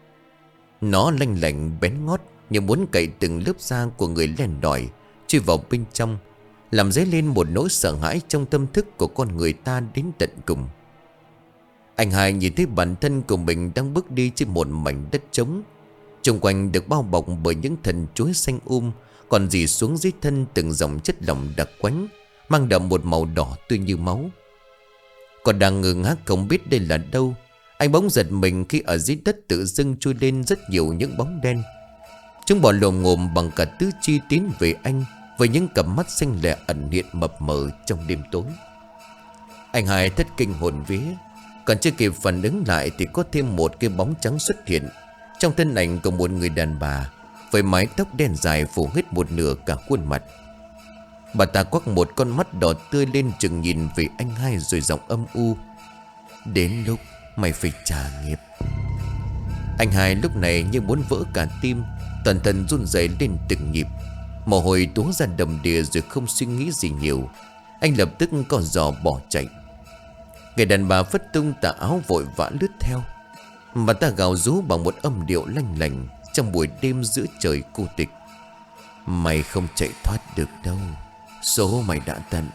Nó lanh lảnh bén ngót như muốn cậy từng lớp da của người len lỏi chui vào bên trong, làm dấy lên một nỗi sợ hãi trong tâm thức của con người ta đến tận cùng. Anh Hai nhìn thấy bản thân của mình đang bước đi trên một mảnh đất trống, xung quanh được bao bọc bởi những thân chuối xanh um, còn rỉ xuống dưới thân từng dòng chất lỏng đặc quánh, mang đậm một màu đỏ tươi như máu. Còn đang ngơ ngác không biết đây là đâu, anh bỗng giật mình khi ở dưới đất tự dưng trôi lên rất nhiều những bóng đen. Chúng bò lồm ngồm bằng cả tứ chi tiến về anh, với những cặp mắt xanh lè ẩn hiện mập mờ trong đêm tối. Anh Hai thất kinh hồn vía, còn chưa kịp phản ứng lại thì có thêm một cái bóng trắng xuất hiện, trong thân ảnh của một người đàn bà với mái tóc đen dài phủ hết một nửa cả khuôn mặt. Bà ta quắc một con mắt đỏ tươi lên chừng nhìn về anh Hai rồi giọng âm u: "Đến lúc mày phải trả nghiệp." Anh Hai lúc này như muốn vỡ cả tim, toàn thân run rẩy lên từng nhịp, mồ hôi túa ra đầm đìa rồi không suy nghĩ gì nhiều. Anh lập tức co giò bỏ chạy. Người đàn bà phất tung tà áo vội vã lướt theo. Bà ta gào rú bằng một âm điệu lanh lành trong buổi đêm giữa trời cô tịch: "Mày không chạy thoát được đâu, số mày đã tận."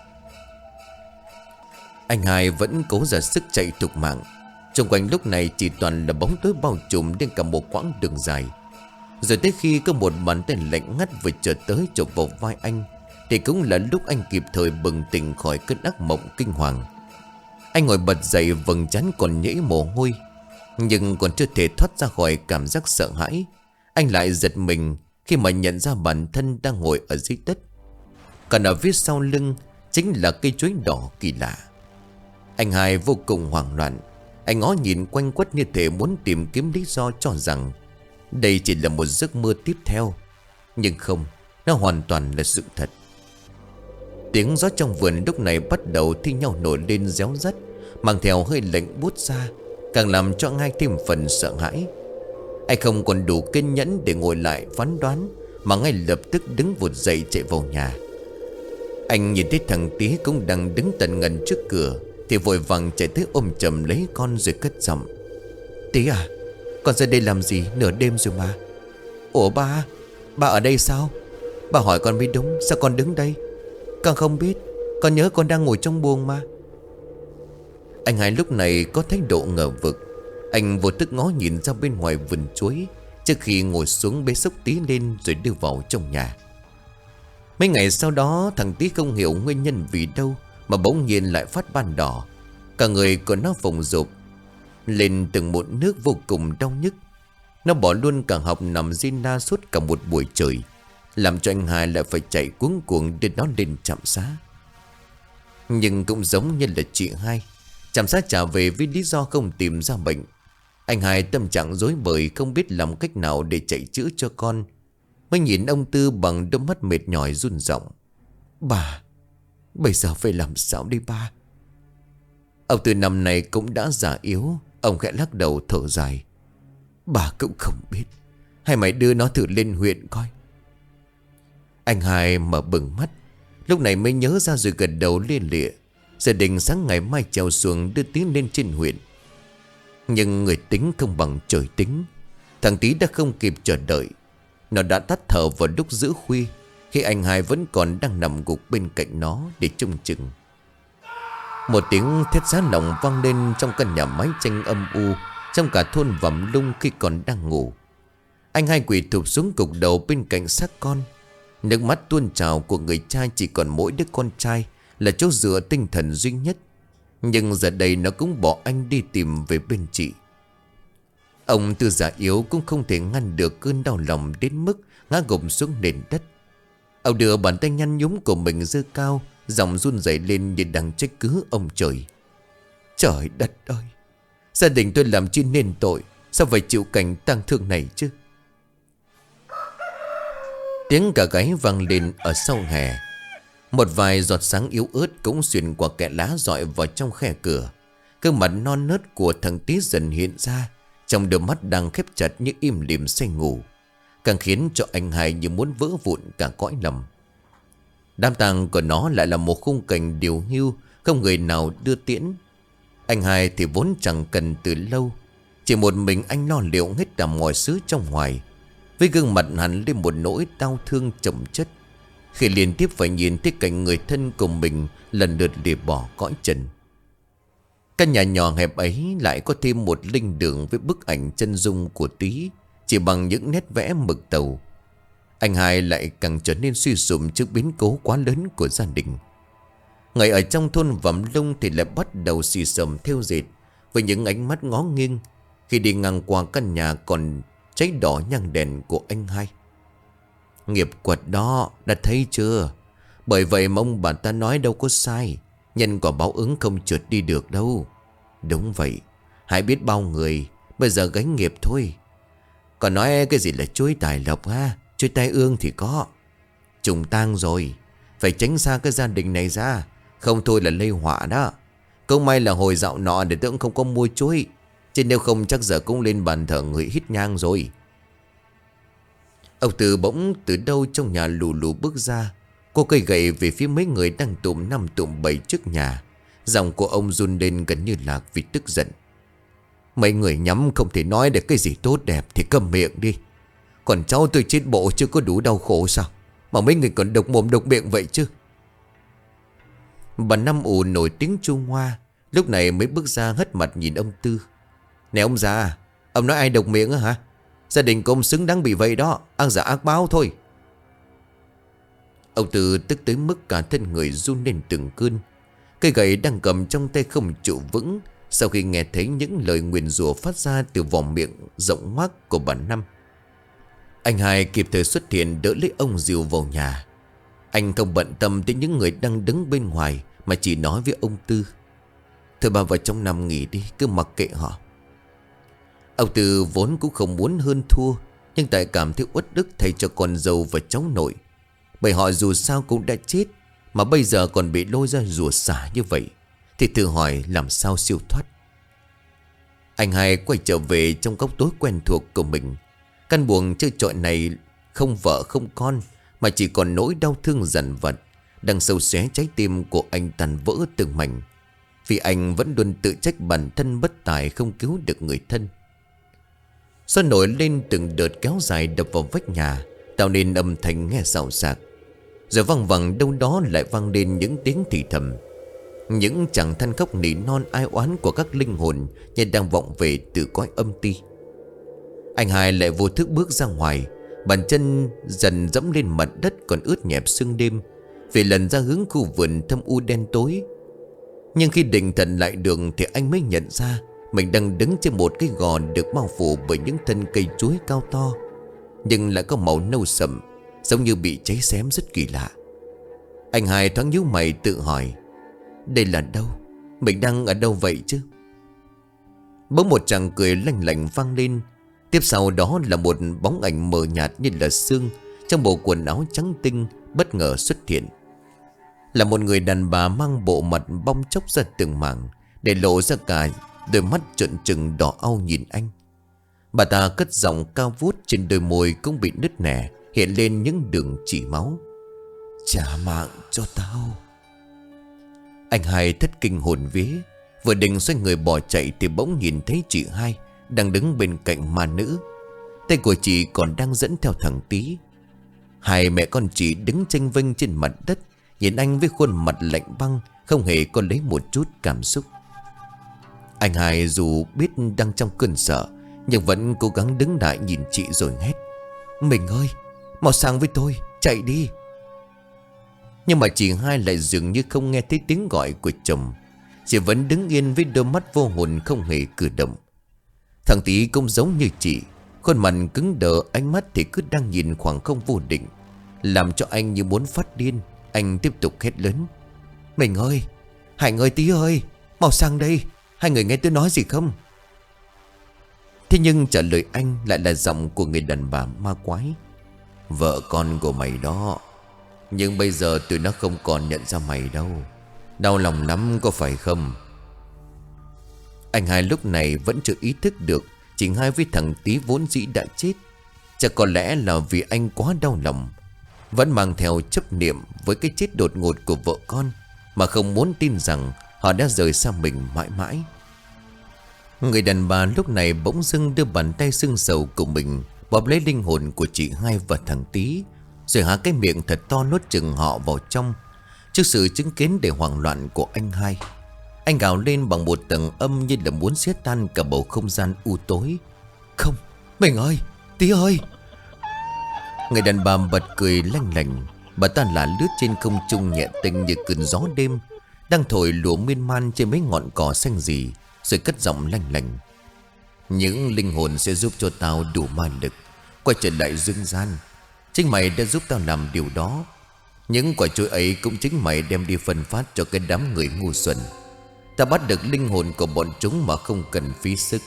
Anh Hai vẫn cố ra sức chạy thục mạng. Xung quanh lúc này chỉ toàn là bóng tối bao trùm lên cả một quãng đường dài. Rồi tới khi có một bàn tay lạnh ngắt vừa chợt tới chụp vào vai anh, thì cũng là lúc anh kịp thời bừng tỉnh khỏi cơn ác mộng kinh hoàng. Anh ngồi bật dậy, vầng trán còn nhễ mồ hôi, nhưng còn chưa thể thoát ra khỏi cảm giác sợ hãi. Anh lại giật mình khi mà nhận ra bản thân đang ngồi ở dưới đất, còn ở phía sau lưng chính là cây chuối đỏ kỳ lạ. Anh Hai vô cùng hoảng loạn. Anh ngó nhìn quanh quất như thể muốn tìm kiếm lý do cho rằng đây chỉ là một giấc mơ tiếp theo. Nhưng không, nó hoàn toàn là sự thật. Tiếng gió trong vườn lúc này bắt đầu thi nhau nổi lên réo rắt, mang theo hơi lạnh buốt ra, càng làm cho anh Hai thêm phần sợ hãi. Anh không còn đủ kiên nhẫn để ngồi lại phán đoán, mà ngay lập tức đứng vụt dậy chạy vào nhà. Anh nhìn thấy thằng Tý cũng đang đứng tận ngần trước cửa, thì vội vàng chạy tới ôm chầm lấy con rồi cất giọng: "Tý à, con ra đây làm gì, nửa đêm rồi mà." "Ủa ba, ba ở đây sao? Ba hỏi con mới đúng, sao con đứng đây?" "Con không biết, con nhớ con đang ngồi trong buồng mà." Anh Hai lúc này có thái độ ngờ vực. Anh vô thức ngó nhìn ra bên ngoài vườn chuối trước khi ngồi xuống bế xốc Tý lên rồi đưa vào trong nhà. Mấy ngày sau đó, thằng Tý không hiểu nguyên nhân vì đâu mà bỗng nhiên lại phát ban đỏ. Cả người của nó phồng rộp lên từng mụn nước vô cùng đau nhức. Nó bỏ luôn cả học nằm rên la suốt cả một buổi trời, làm cho anh Hai lại phải chạy cuống cuồng đưa nó lên trạm xá. Nhưng cũng giống như là chị Hai, trạm xá trả về với lý do không tìm ra bệnh. Anh Hai tâm trạng rối bời, không biết làm cách nào để chạy chữa cho con, mới nhìn ông Tư bằng đôi mắt mệt nhòi run giọng: "Bà, bây giờ phải làm sao đi ba?" Ông Tư năm này cũng đã già yếu. Ông khẽ lắc đầu thở dài: "Bà cũng không biết, hay mày đưa nó thử lên huyện coi." Anh Hai mở bừng mắt, lúc này mới nhớ ra rồi gật đầu lia lịa. Gia đình sáng ngày mai trèo xuồng đưa Tí lên trên huyện. Nhưng người tính không bằng trời tính. Thằng Tí đã không kịp chờ đợi. Nó đã tắt thở vào lúc giữa khuya, khi anh hai vẫn còn đang nằm gục bên cạnh nó để trông chừng. Một tiếng thét giá lỏng vang lên trong căn nhà mái tranh âm u, trong cả thôn Vàm Lung khi còn đang ngủ. Anh hai quỳ thụp xuống gục đầu bên cạnh xác con. Nước mắt tuôn trào của người cha chỉ còn mỗi đứa con trai là chỗ dựa tinh thần duy nhất. Nhưng giờ đây nó cũng bỏ anh đi tìm về bên chị. Ông Tư già yếu cũng không thể ngăn được cơn đau lòng đến mức ngã gục xuống nền đất. Ông đưa bàn tay nhăn nhúm của mình giơ cao, giọng run rẩy lên như đang trách cứ ông trời. Trời đất ơi, gia đình tôi làm chi nên tội, sao phải chịu cảnh tang thương này chứ? Tiếng cà gáy vang lên ở sau hè. Một vài giọt sáng yếu ớt cũng xuyên qua kẽ lá dọi vào trong khe cửa. Gương mặt non nớt của thằng Tí dần hiện ra, trong đôi mắt đang khép chặt như im lìm say ngủ, càng khiến cho anh hai như muốn vỡ vụn cả cõi lòng. Đám tang của nó lại là một khung cảnh điều hưu, không người nào đưa tiễn. Anh hai thì vốn chẳng cần từ lâu, chỉ một mình anh lo liệu hết cả mọi thứ trong ngoài, với gương mặt hẳn lên một nỗi đau thương chồng chất, khi liên tiếp phải nhìn thấy cảnh người thân của mình lần lượt lìa bỏ cõi trần. Căn nhà nhỏ hẹp ấy lại có thêm một linh đường với bức ảnh chân dung của Tí, chỉ bằng những nét vẽ mực tàu. Anh hai lại càng trở nên suy sụp trước biến cố quá lớn của gia đình. Người ở trong thôn Vàm Lung thì lại bắt đầu xì xầm theo dệt, với những ánh mắt ngó nghiêng khi đi ngang qua căn nhà còn cháy đỏ nhang đèn của anh hai. Nghiệp quật đó, đã thấy chưa? Bởi vậy mà ông bà ta nói đâu có sai, nhân quả báo ứng không trượt đi được đâu. Đúng vậy, hãy biết bao người bây giờ gánh nghiệp thôi. Còn nói cái gì là chuối tài lộc ha, chuối tai ương thì có. Trùng tang rồi, phải tránh xa cái gia đình này ra, không thôi là lây họa đó. Cũng may là hồi dạo nọ để tôi cũng không có mua chuối, chứ nếu không chắc giờ cũng lên bàn thờ người hít nhang rồi. Ông Tư bỗng từ đâu trong nhà lù lù bước ra. Cô cây gậy về phía mấy người đang tụm năm tụm bảy trước nhà. Giọng của ông run lên gần như lạc vì tức giận. Mấy người nhắm không thể nói được cái gì tốt đẹp thì câm miệng đi. Còn cháu tôi chết bộ chưa có đủ đau khổ sao, mà mấy người còn độc mồm độc miệng vậy chứ? Bà Năm ù nổi tiếng Trung Hoa lúc này mới bước ra hất mặt nhìn ông Tư. Này ông già, ông nói ai độc miệng á hả? Gia đình của ông xứng đáng bị vậy đó, ăn giả ác báo thôi. Ông Tư tức tới mức cả thân người run lên từng cơn. Cây gậy đang cầm trong tay không trụ vững sau khi nghe thấy những lời nguyền rủa phát ra từ vòng miệng rộng ngoác của bà Năm. Anh hai kịp thời xuất hiện đỡ lấy ông dìu vào nhà. Anh không bận tâm tới những người đang đứng bên ngoài, mà chỉ nói với ông Tư. Thôi bà vào trong nằm nghỉ đi, cứ mặc kệ họ. Ông Tư vốn cũng không muốn hơn thua, nhưng tại cảm thấy uất ức thay cho con dâu và cháu nội. Bởi họ dù sao cũng đã chết, mà bây giờ còn bị lôi ra rủa xả như vậy, thì tự hỏi làm sao siêu thoát. Anh hai quay trở về trong góc tối quen thuộc của mình. Căn buồng chơi trọi này không vợ không con, mà chỉ còn nỗi đau thương dằn vặt đang sâu xé trái tim của anh tan vỡ từng mảnh, vì anh vẫn luôn tự trách bản thân bất tài không cứu được người thân. Gió nổi lên từng đợt kéo dài đập vào vách nhà, tạo nên âm thanh nghe xào xạc. Rồi văng vẳng đâu đó lại vang lên những tiếng thì thầm, những chàng than khóc nỉ non ai oán của các linh hồn như đang vọng về từ cõi âm ti. Anh hai lại vô thức bước ra ngoài, bàn chân dần dẫm lên mặt đất còn ướt nhẹp sương đêm, vì lần ra hướng khu vườn thâm u đen tối. Nhưng khi định thần lại đường thì anh mới nhận ra mình đang đứng trên một cái gò được bao phủ bởi những thân cây chuối cao to, nhưng lại có màu nâu sậm, giống như bị cháy xém rất kỳ lạ. Anh hai thoáng nhíu mày tự hỏi, đây là đâu? Mình đang ở đâu vậy chứ? Bỗng một tràng cười lanh lảnh vang lên. Tiếp sau đó là một bóng ảnh mờ nhạt như là sương, trong bộ quần áo trắng tinh bất ngờ xuất hiện. Là một người đàn bà mang bộ mặt bong chóc ra từng mảng, để lộ ra cả đôi mắt trợn trừng đỏ au nhìn anh. Bà ta cất giọng cao vút, trên đôi môi cũng bị nứt nẻ, hiện lên những đường chỉ máu. Trả mạng cho tao. Anh hai thất kinh hồn vía, vừa định xoay người bỏ chạy thì bỗng nhìn thấy chị hai đang đứng bên cạnh ma nữ. Tay của chị còn đang dẫn theo thằng Tý. Hai mẹ con chị đứng chênh vênh trên mặt đất, nhìn anh với khuôn mặt lạnh băng, không hề có lấy một chút cảm xúc. Anh hai dù biết đang trong cơn sợ, nhưng vẫn cố gắng đứng lại nhìn chị rồi hét: "Mình ơi, mau sang với tôi, chạy đi." Nhưng mà chị hai lại dường như không nghe thấy tiếng gọi của chồng. Chị vẫn đứng yên với đôi mắt vô hồn không hề cử động. Thằng Tý cũng giống như chị, khuôn mặt cứng đờ, ánh mắt thì cứ đang nhìn khoảng không vô định, làm cho anh như muốn phát điên. Anh tiếp tục hét lớn: "Mình ơi, Hạnh ơi, Tý ơi, mau sang đây, hai người nghe tôi nói gì không?" Thế nhưng trả lời anh lại là giọng của người đàn bà ma quái: "Vợ con của mày đó, nhưng bây giờ tụi nó không còn nhận ra mày đâu. Đau lòng lắm có phải không?" Anh hai lúc này vẫn chưa ý thức được chị hai với thằng Tý vốn dĩ đã chết. Chắc có lẽ là vì anh quá đau lòng, vẫn mang theo chấp niệm với cái chết đột ngột của vợ con, mà không muốn tin rằng họ đã rời xa mình mãi mãi. Người đàn bà lúc này bỗng dưng đưa bàn tay sưng sầu của mình bóp lấy linh hồn của chị hai và thằng Tý, rồi há cái miệng thật to nuốt chừng họ vào trong. Trước sự chứng kiến để hoảng loạn của anh hai, anh gào lên bằng một tầng âm như là muốn xé tan cả bầu không gian u tối: "Không, mình ơi, Tý ơi!" Người đàn bà bật cười lanh lành. Bà ta là lướt trên không trung nhẹ tênh như cơn gió đêm đang thổi lùa miên man trên mấy ngọn cỏ xanh rì, rồi cất giọng lanh lành: "Những linh hồn sẽ giúp cho tao đủ ma lực quay trở lại dương gian. Chính mày đã giúp tao làm điều đó. Những quả chuối ấy cũng chính mày đem đi phân phát cho cái đám người ngu xuẩn. Ta bắt được linh hồn của bọn chúng mà không cần phí sức."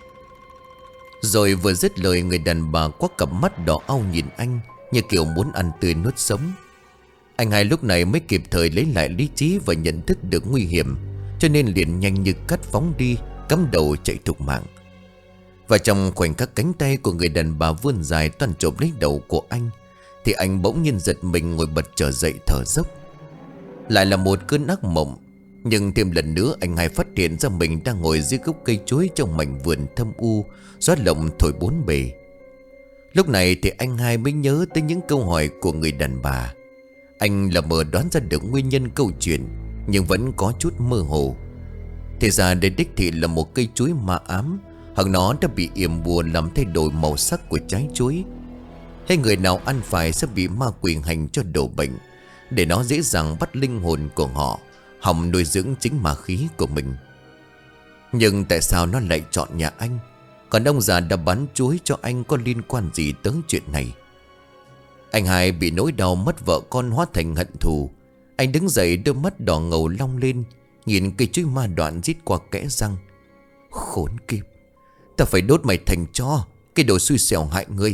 Rồi vừa dứt lời, người đàn bà quắc cặp mắt đỏ au nhìn anh như kiểu muốn ăn tươi nuốt sống. Anh hai lúc này mới kịp thời lấy lại lý trí và nhận thức được nguy hiểm, cho nên liền nhanh như cắt phóng đi, cắm đầu chạy thục mạng. Và trong khoảnh khắc cánh tay của người đàn bà vươn dài toàn chộp lấy đầu của anh, thì anh bỗng nhiên giật mình ngồi bật trở dậy thở dốc. Lại là một cơn ác mộng. Nhưng thêm lần nữa anh hai phát hiện ra mình đang ngồi dưới gốc cây chuối trong mảnh vườn thâm u, gió lộng thổi bốn bề. Lúc này thì anh hai mới nhớ tới những câu hỏi của người đàn bà. Anh lờ mờ đoán ra được nguyên nhân câu chuyện, nhưng vẫn có chút mơ hồ. Thì ra đây đích thị là một cây chuối ma ám, hoặc nó đã bị yểm bùa làm thay đổi màu sắc của trái chuối. Hay người nào ăn phải sẽ bị ma quỷ hành cho đổ bệnh, để nó dễ dàng bắt linh hồn của họ, hòng nuôi dưỡng chính ma khí của mình. Nhưng tại sao nó lại chọn nhà anh? Còn ông già đã bán chuối cho anh có liên quan gì tới chuyện này? Anh hai bị nỗi đau mất vợ con hóa thành hận thù. Anh đứng dậy, đôi mắt đỏ ngầu long lên, nhìn cây chuối ma đoạn rít qua kẽ răng: "Khốn kiếp, ta phải đốt mày thành tro, cái đồ xui xẻo hại người."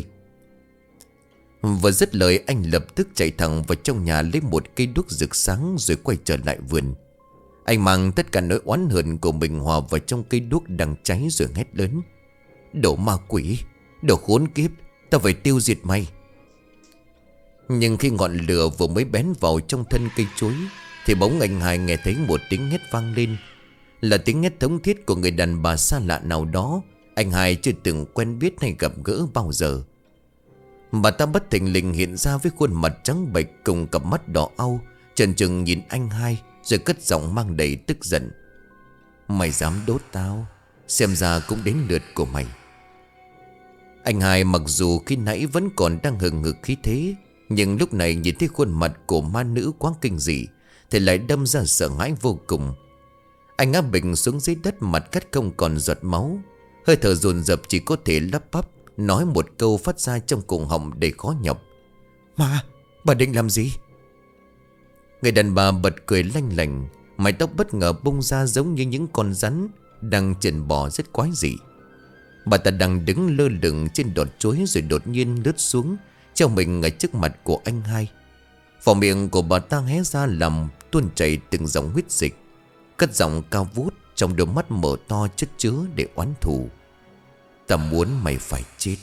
Vừa dứt lời, anh lập tức chạy thẳng vào trong nhà lấy một cây đuốc rực sáng, rồi quay trở lại vườn. Anh mang tất cả nỗi oán hờn của mình hòa vào trong cây đuốc đang cháy, rồi hét lớn: "Đồ ma quỷ, đồ khốn kiếp, ta phải tiêu diệt mày." Nhưng khi ngọn lửa vừa mới bén vào trong thân cây chuối, thì bỗng anh hai nghe thấy một tiếng hét vang lên. Là tiếng hét thống thiết của người đàn bà xa lạ nào đó anh hai chưa từng quen biết hay gặp gỡ bao giờ. Bà ta bất thình lình hiện ra với khuôn mặt trắng bệch cùng cặp mắt đỏ au, chần chừng nhìn anh hai, rồi cất giọng mang đầy tức giận: "Mày dám đốt tao, xem ra cũng đến lượt của mày." Anh hai mặc dù khi nãy vẫn còn đang hừng hực khí thế, nhưng lúc này nhìn thấy khuôn mặt của ma nữ quá kinh dị thì lại đâm ra sợ hãi vô cùng. Anh ngã bình xuống dưới đất, mặt cắt không còn giọt máu, hơi thở dồn dập chỉ có thể lắp bắp nói một câu phát ra trong cổ họng đầy khó nhọc: "Mà, bà định làm gì?" Người đàn bà bật cười lanh lành, mái tóc bất ngờ bung ra giống như những con rắn đang chần bò rất quái dị. Bà ta đang đứng lơ lửng trên đọt chuối, rồi đột nhiên lướt xuống, treo mình ở trước mặt của anh hai. Vòng miệng của bà ta hé ra làm tuôn chảy từng dòng huyết dịch, cất giọng cao vút, trong đôi mắt mở to chất chứa để oán thù: "Ta muốn mày phải chết."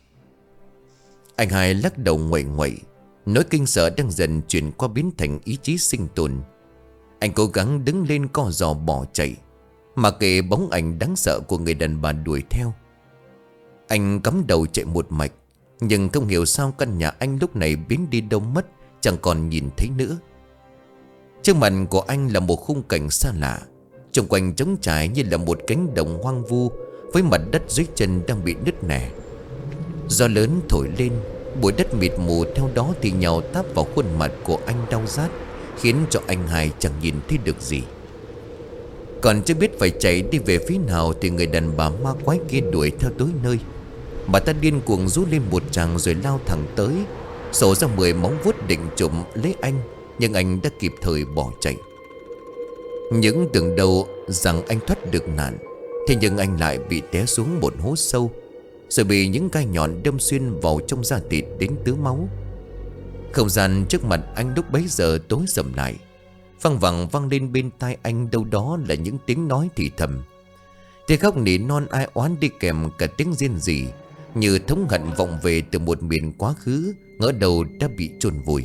Anh hai lắc đầu nguậy nguậy, nỗi kinh sợ đang dần chuyển qua biến thành ý chí sinh tồn. Anh cố gắng đứng lên co giò bỏ chạy, mà kệ bóng ảnh đáng sợ của người đàn bà đuổi theo. Anh cắm đầu chạy một mạch, nhưng không hiểu sao căn nhà anh lúc này biến đi đâu mất, chẳng còn nhìn thấy nữa. Trước mặt của anh là một khung cảnh xa lạ, xung quanh trống trải như là một cánh đồng hoang vu, với mặt đất dưới chân đang bị nứt nẻ. Gió lớn thổi lên, bụi đất mịt mù theo đó thì nhào táp vào khuôn mặt của anh đau rát, khiến cho anh Hai chẳng nhìn thấy được gì. Còn chưa biết phải chạy đi về phía nào thì người đàn bà ma quái kia đuổi theo tới nơi. Bà ta điên cuồng rú lên một tràng rồi lao thẳng tới, sổ ra mười móng vuốt định trộm lấy anh, nhưng anh đã kịp thời bỏ chạy. Những tưởng đâu rằng anh thoát được nạn, thế nhưng anh lại bị té xuống một hố sâu, rồi bị những gai nhọn đâm xuyên vào trong da thịt đến tứ máu. Không gian trước mặt anh lúc bấy giờ tối sầm lại. Văng vẳng vang lên bên tai anh đâu đó là những tiếng nói thì thầm, tiếng khóc nỉ non ai oán đi kèm cả tiếng rên rỉ, như thống hận vọng về từ một miền quá khứ ngỡ đầu đã bị chôn vùi.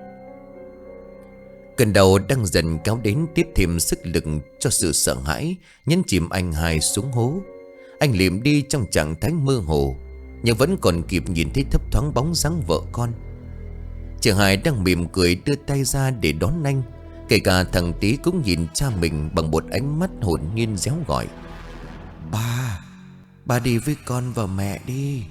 Cơn đau đang dần kéo đến tiếp thêm sức lực cho sự sợ hãi nhấn chìm anh Hai xuống hố. Anh liệm đi trong trạng thái mơ hồ, nhưng vẫn còn kịp nhìn thấy thấp thoáng bóng dáng vợ con. Chị Hai đang mỉm cười đưa tay ra để đón anh. Kể cả thằng Tí cũng nhìn cha mình bằng một ánh mắt hồn nhiên réo gọi: Ba, ba đi với con và mẹ đi.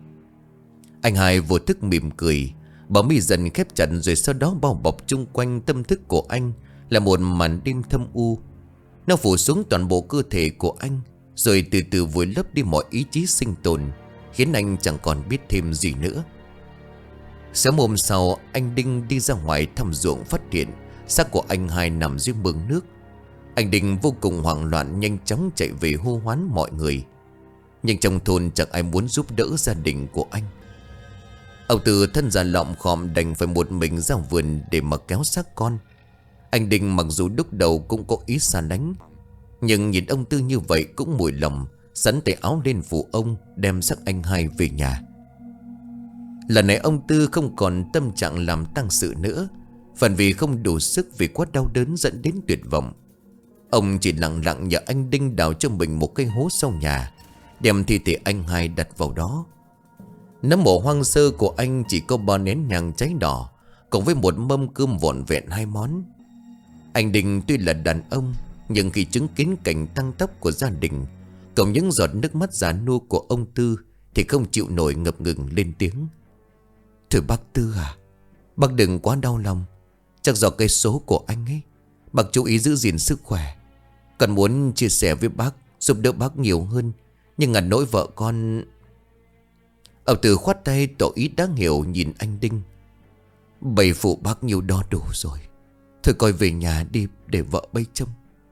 Anh Hai vô thức mỉm cười, bờ mi dần khép chặt, rồi sau đó bao bọc chung quanh tâm thức của anh là một màn đêm thâm u. Nó phủ xuống toàn bộ cơ thể của anh, rồi từ từ vùi lấp đi mọi ý chí sinh tồn, khiến anh chẳng còn biết thêm gì nữa. Sáng hôm sau, anh Đinh đi ra ngoài thăm ruộng, phát hiện xác của anh Hai nằm dưới mương nước. Anh Đinh vô cùng hoảng loạn, nhanh chóng chạy về hô hoán mọi người, nhưng trong thôn chẳng ai muốn giúp đỡ gia đình của anh. Ông Tư thân già lọm khòm đành phải một mình ra vườn để mà kéo xác con. Anh Đinh mặc dù lúc đầu cũng có ý xa lánh, nhưng nhìn ông Tư như vậy cũng mùi lòng, sắn tay áo lên phụ ông đem xác anh Hai về nhà. Lần này ông Tư không còn tâm trạng làm tang sự nữa, phần vì không đủ sức, vì quá đau đớn dẫn đến tuyệt vọng. Ông chỉ lặng lặng nhờ anh Đinh đào cho mình một cái hố sau nhà, đem thi thể anh Hai đặt vào đó. Nấm mộ hoang sơ của anh chỉ có ba nén nhang cháy đỏ, cộng với một mâm cơm vỏn vẹn hai món. Anh Đinh tuy là đàn ông, nhưng khi chứng kiến cảnh tăng tóc của gia đình, cộng những giọt nước mắt già nua của ông Tư, thì không chịu nổi, ngập ngừng lên tiếng: Thôi bác Tư à, bác đừng quá đau lòng. Chắc do cái số của anh ấy. Bác chú ý giữ gìn sức khỏe. Cần muốn chia sẻ với bác, giúp đỡ bác nhiều hơn, nhưng ngặt nỗi vợ con. Ông Tư khoát tay tỏ ý đáng hiểu nhìn anh Đinh: Bầy phụ bác nhiều đo đủ rồi, thôi coi về nhà đi để vợ bây trông.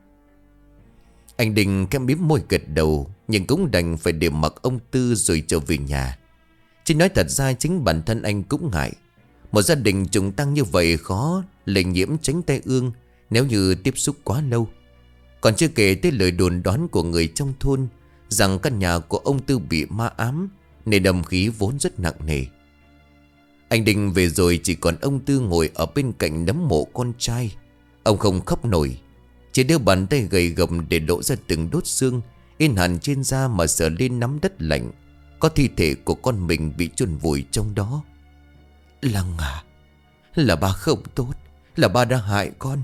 Anh Đinh kem bím môi gật đầu, nhưng cũng đành phải để mặc ông Tư rồi trở về nhà. Chứ nói thật ra chính bản thân anh cũng ngại. Một gia đình trùng tăng như vậy khó lây nhiễm tránh tai ương nếu như tiếp xúc quá lâu. Còn chưa kể tới lời đồn đoán của người trong thôn rằng căn nhà của ông Tư bị ma ám, nên âm khí vốn rất nặng nề. Anh Đinh về rồi chỉ còn ông Tư ngồi ở bên cạnh nấm mộ con trai. Ông không khóc nổi, chỉ đưa bàn tay gầy gầm để lộ ra từng đốt xương in hẳn trên da mà sờ lên nắm đất lạnh. Có thi thể của con mình bị chôn vùi trong đó. Lăng à, là ba không tốt, là ba đã hại con.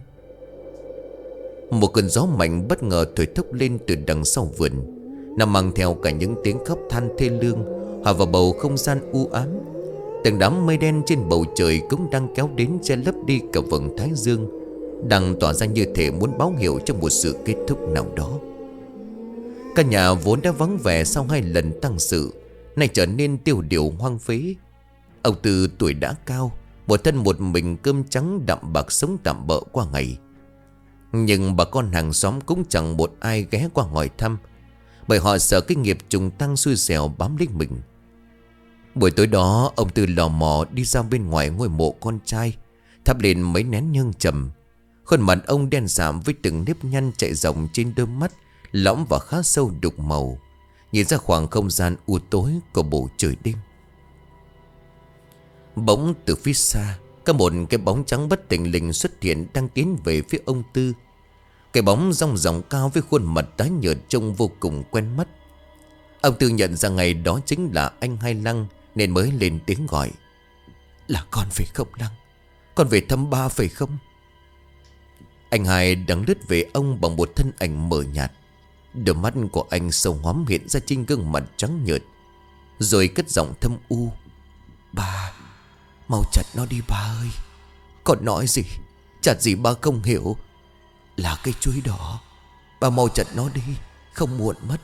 Một cơn gió mạnh bất ngờ thổi thốc lên từ đằng sau vườn. Nó mang theo cả những tiếng khóc than thê lương, hòa vào bầu không gian u ám. Từng đám mây đen trên bầu trời cũng đang kéo đến che lấp đi cả vầng thái dương, đang tỏa ra như thể muốn báo hiệu cho một sự kết thúc nào đó. Căn nhà vốn đã vắng vẻ sau hai lần tang sự, nay trở nên tiêu điều hoang phế. Ông Tư tuổi đã cao, một thân một mình cơm trắng đạm bạc sống tạm bợ qua ngày. Nhưng bà con hàng xóm cũng chẳng một ai ghé qua hỏi thăm, bởi họ sợ cái nghiệp trùng tăng xui xẻo bám lấy mình. Buổi tối đó, ông Tư lò mò đi ra bên ngoài ngôi mộ con trai, thắp lên mấy nén nhang trầm. Khuôn mặt ông đen sạm với từng nếp nhăn chạy rộng trên đôi mắt lõm và khá sâu đục màu, nhìn ra khoảng không gian u tối của bầu trời đêm. Bỗng từ phía xa, Có một cái bóng trắng bất thình lình xuất hiện đang tiến về phía ông Tư. Cái bóng rong ròng cao với khuôn mặt tái nhợt trông vô cùng quen mắt. Ông Tư nhận ra ngày đó chính là anh Hai Lăng nên mới lên tiếng gọi. Là con phải không Lăng? Con về thăm ba phải không? Anh Hai đang lướt về ông bằng một thân ảnh mờ nhạt. Đôi mắt của anh sâu hoắm hiện ra trên gương mặt trắng nhợt, rồi cất giọng thâm u. Ba, mau chặt nó đi ba ơi. Con nói gì? Chặt gì ba không hiểu. Là cây chuối đỏ. Ba mau chặt nó đi, không muộn mất.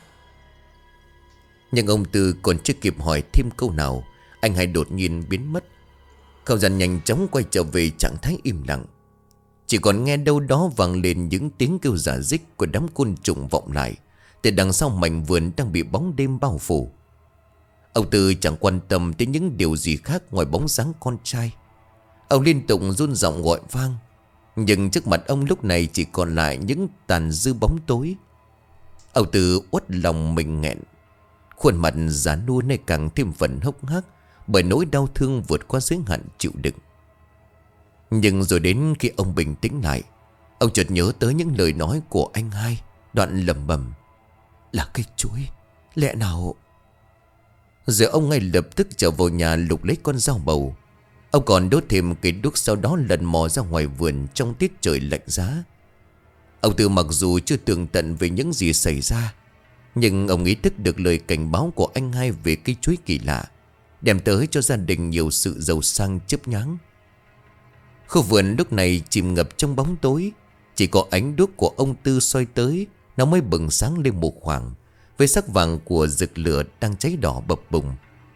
Nhưng ông Tư còn chưa kịp hỏi thêm câu nào, anh Hai đột nhiên biến mất. Không gian nhanh chóng quay trở về trạng thái im lặng. Chỉ còn nghe đâu đó vang lên những tiếng kêu giả dích của đám côn trùng vọng lại từ đằng sau mảnh vườn đang bị bóng đêm bao phủ. Ông Tư chẳng quan tâm tới những điều gì khác ngoài bóng dáng con trai. Ông liên tục run giọng gọi vang, nhưng trước mặt ông lúc này chỉ còn lại những tàn dư bóng tối. Ông Tư uất lòng mình nghẹn. Khuôn mặt già nua này càng thêm phần hốc hác bởi nỗi đau thương vượt qua giới hạn chịu đựng. Nhưng rồi đến khi ông bình tĩnh lại, ông chợt nhớ tới những lời nói của anh Hai, đoạn lẩm bẩm. Là cây chuối, lẽ nào... Rồi ông ngay lập tức trở vào nhà lục lấy con dao bầu. Ông còn đốt thêm cây đuốc, sau đó lần mò ra ngoài vườn trong tiết trời lạnh giá. Ông Tư mặc dù chưa tường tận về những gì xảy ra, nhưng ông ý thức được lời cảnh báo của anh Hai về cây chuối kỳ lạ, đem tới cho gia đình nhiều sự giàu sang chớp nhoáng. Khu vườn lúc này chìm ngập trong bóng tối. Chỉ có ánh đuốc của ông Tư soi tới, nó mới bừng sáng lên một khoảng, với sắc vàng của rực lửa đang cháy đỏ bập bùng.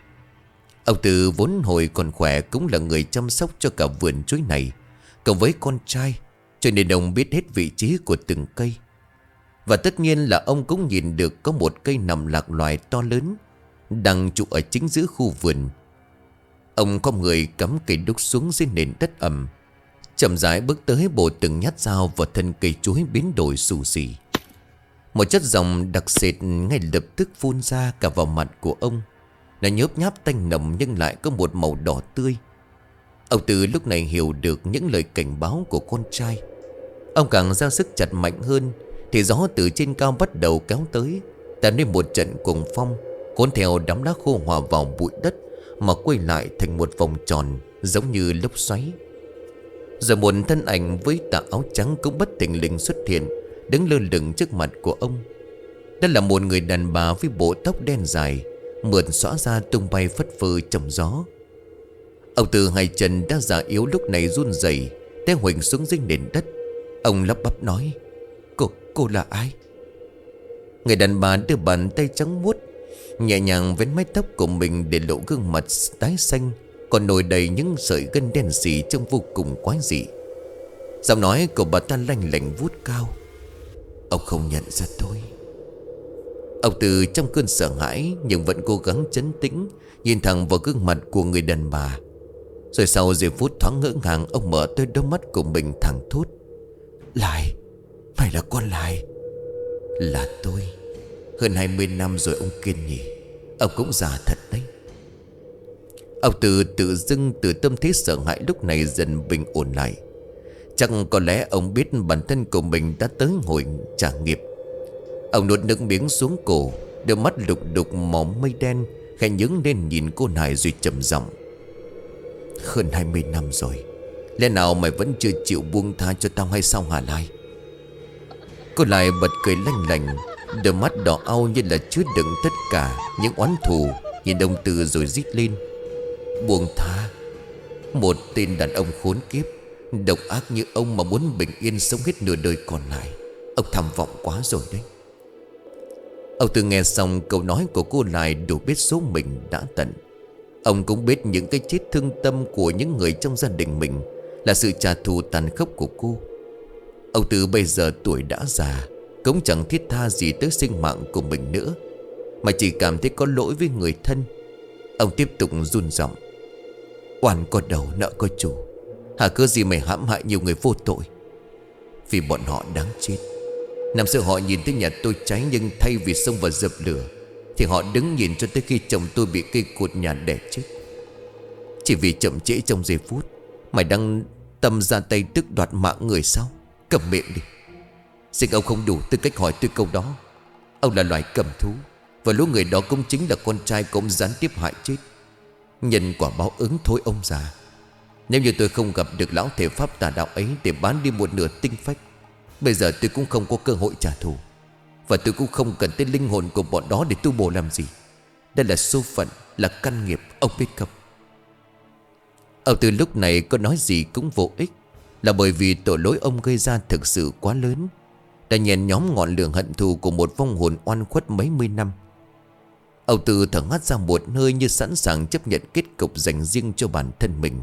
Ông Tư vốn hồi còn khỏe cũng là người chăm sóc cho cả vườn chuối này, cộng với con trai, cho nên ông biết hết vị trí của từng cây. Và tất nhiên là ông cũng nhìn được có một cây nằm lạc loài to lớn đang trụ ở chính giữa khu vườn. Ông không người cắm cây đúc xuống dưới nền đất ẩm, chậm rãi bước tới bổ từng nhát dao vào thân cây chuối biến đổi xù xì. Một chất dòng đặc sệt ngay lập tức phun ra cả vào mặt của ông. Nó nhớp nháp tanh nồng nhưng lại có một màu đỏ tươi. Ông Tư lúc này hiểu được những lời cảnh báo của con trai. Ông càng ra sức chặt mạnh hơn thì gió từ trên cao bắt đầu kéo tới, tạo nên một trận cuồng phong, cuốn theo đám lá khô hòa vào bụi đất mà quay lại thành một vòng tròn giống như lốc xoáy. Rồi một thân ảnh với tà áo trắng cũng bất thình lình xuất hiện, đứng lơ lửng trước mặt của ông. Đó là một người đàn bà với bộ tóc đen dài, mượt xõa ra tung bay phất phơ trong gió. Ông Tư hai chân đã già yếu lúc này run rẩy, té huỳnh xuống dưới nền đất. Ông lắp bắp nói. Cô, cô là ai? Người đàn bà đưa bàn tay trắng muốt nhẹ nhàng vén mái tóc của mình để lộ gương mặt tái xanh còn nổi đầy những sợi gân đen xì trông vô cùng quái dị. Giọng nói của bà ta lanh lảnh vút cao. Ông không nhận ra tôi. Ông Tư trong cơn sợ hãi nhưng vẫn cố gắng trấn tĩnh, nhìn thẳng vào gương mặt của người đàn bà. Rồi sau giây phút thoáng ngỡ ngàng, ông mở tới đôi mắt của mình thẳng thốt. Lại, mày là con Lại. Là tôi. Hơn hai mươi năm rồi ông Kiên nhỉ. Ông cũng già thật đấy. Ông Tư tự dưng từ tâm thế sợ hãi lúc này dần bình ổn lại. Chắc có lẽ ông biết bản thân của mình đã tới hồi trả nghiệp. Ông nuốt nước miếng xuống cổ, đôi mắt lục đục màu mây đen, khẽ nhướng lên nhìn cô này rồi trầm giọng. Hơn hai mươi năm rồi, lẽ nào mày vẫn chưa chịu buông tha cho tao hay sao hả Lai? Cô lại bật cười lanh lành, đôi mắt đỏ au như là chứa đựng tất cả những oán thù, nhìn ông Tư rồi rít lên. Buông tha? Một tên đàn ông khốn kiếp, độc ác như ông mà muốn bình yên sống hết nửa đời còn lại, ông tham vọng quá rồi đấy. Ông Tư nghe xong câu nói của cô lại đủ biết số mình đã tận. Ông cũng biết những cái chết thương tâm của những người trong gia đình mình là sự trả thù tàn khốc của cô. Ông Tư bây giờ tuổi đã già, cũng chẳng thiết tha gì tới sinh mạng của mình nữa, mà chỉ cảm thấy có lỗi với người thân. Ông tiếp tục run giọng. Oan có đầu nợ có chủ, hả cớ gì mày hãm hại nhiều người vô tội? Vì bọn họ đáng chết. Năm xưa họ nhìn thấy nhà tôi cháy, nhưng thay vì xông vào dập lửa thì họ đứng nhìn cho tới khi chồng tôi bị cây cột nhà đè chết. Chỉ vì chậm trễ trong giây phút Mày đang tâm ra tay tức đoạt mạng người sao? Cầm miệng đi. Xin ông không đủ tư cách hỏi tôi câu đó. Ông là loài cầm thú, và lũ người đó cũng chính là con trai của ông gián tiếp hại chết. Nhân quả báo ứng thôi ông già. Nếu như tôi không gặp được lão thể pháp tà đạo ấy để bán đi một nửa tinh phách, bây giờ tôi cũng không có cơ hội trả thù. Và tôi cũng không cần tên linh hồn của bọn đó để tu bổ làm gì. Đây là số phận, là căn nghiệp, ông biết không? Ông từ lúc này có nói gì cũng vô ích, là bởi vì tội lỗi ông gây ra thực sự quá lớn, đã nhen nhóm ngọn lửa hận thù của một vong hồn oan khuất mấy mươi năm. Ông Tư thở hắt ra một hơi như sẵn sàng chấp nhận kết cục dành riêng cho bản thân mình.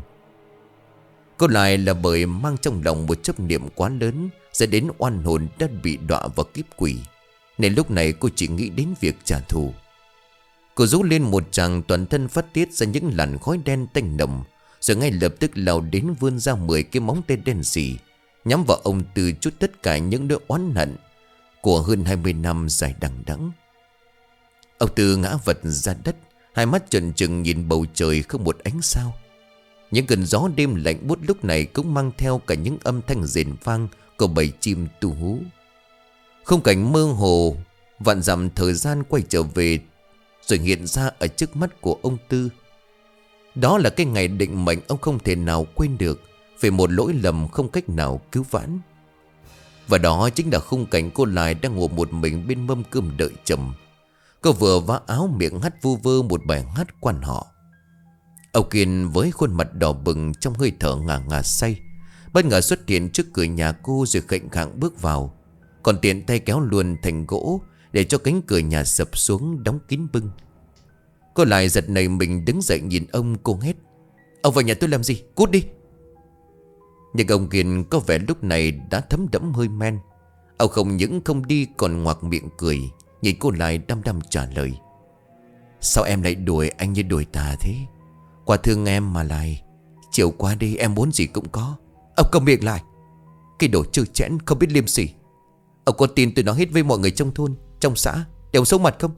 Có lại là bởi mang trong lòng một chấp niệm quá lớn, dẫn đến oan hồn đã bị đọa vào kiếp quỷ, nên lúc này cô chỉ nghĩ đến việc trả thù. Cô rú lên một tràng, toàn thân phát tiết ra những làn khói đen tanh nồng, rồi ngay lập tức lao đến vươn ra mười cái móng tay đen sì, nhắm vào ông Tư chút tất cả những nỗi oán hận của hơn hai mươi năm dài đằng đẵng. Ông Tư ngã vật ra đất, hai mắt trợn trừng nhìn bầu trời không một ánh sao. Những cơn gió đêm lạnh buốt lúc này cũng mang theo cả những âm thanh rền vang của bầy chim tu hú. Khung cảnh mơ hồ, vạn dặm thời gian quay trở về rồi hiện ra ở trước mắt của ông Tư. Đó là cái ngày định mệnh ông không thể nào quên được, về một lỗi lầm không cách nào cứu vãn. Và đó chính là khung cảnh cô Lại đang ngồi một mình bên mâm cơm đợi chồng. Cô vừa vá áo miệng hát vu vơ một bài hát quan họ. Ông Kiên với khuôn mặt đỏ bừng trong hơi thở ngà ngà say, bất ngờ xuất hiện trước cửa nhà cô rồi khệnh khạng bước vào, còn tiện tay kéo luôn thành gỗ để cho cánh cửa nhà sập xuống đóng kín bưng. Cô Lại giật nảy mình đứng dậy nhìn ông, cô hét: "Ông vào nhà tôi làm gì? Cút đi!" Nhưng ông Kiên có vẻ lúc này đã thấm đẫm hơi men. Ông không những không đi còn ngoạc miệng cười, nhìn cô Lại đăm đăm trả lời: "Sao em lại đuổi anh như đuổi tà thế? Qua thương em mà Lại. Chiều qua đi em muốn gì cũng có." Ông cầm miệng lại. Cái đồ trơ trẽn không biết liêm sỉ. Ông có tin tôi nói hết với mọi người trong thôn, trong xã để ông xấu mặt không?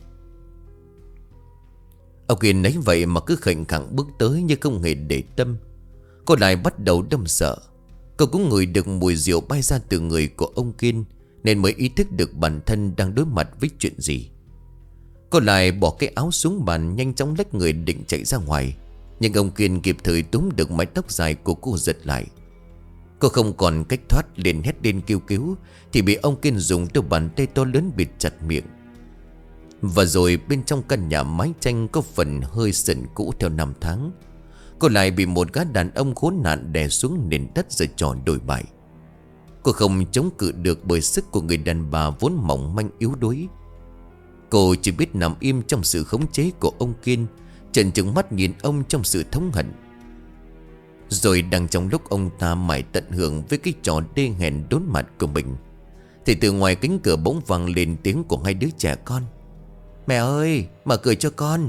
Ông Kiên nấy vậy mà cứ khệnh khạng bước tới như không hề để tâm. Cô Lại bắt đầu đâm sợ. Cô cũng ngửi được mùi rượu bay ra từ người của ông Kiên, nên mới ý thức được bản thân đang đối mặt với chuyện gì. Cô Lại bỏ cái áo xuống bàn, nhanh chóng lách người định chạy ra ngoài. Nhưng ông Kiên kịp thời túm được mái tóc dài của cô giật lại. Cô không còn cách thoát, liền hét lên kêu cứu, thì bị ông Kiên dùng đôi bàn tay to lớn bịt chặt miệng. Và rồi bên trong căn nhà mái tranh có phần hơi sần cũ theo năm tháng, cô lại bị một gã đàn ông khốn nạn đè xuống nền đất rồi trò đổi bại. Cô không chống cự được bởi sức của người đàn bà vốn mỏng manh yếu đuối. Cô chỉ biết nằm im trong sự khống chế của ông Kiên, trợn trừng mắt nhìn ông trong sự thống hận. Rồi đang trong lúc ông ta mải tận hưởng với cái trò đê hèn đốn mặt của mình, thì từ ngoài cánh cửa bỗng vang lên tiếng của hai đứa trẻ con: "Mẹ ơi, mở cửa cho con."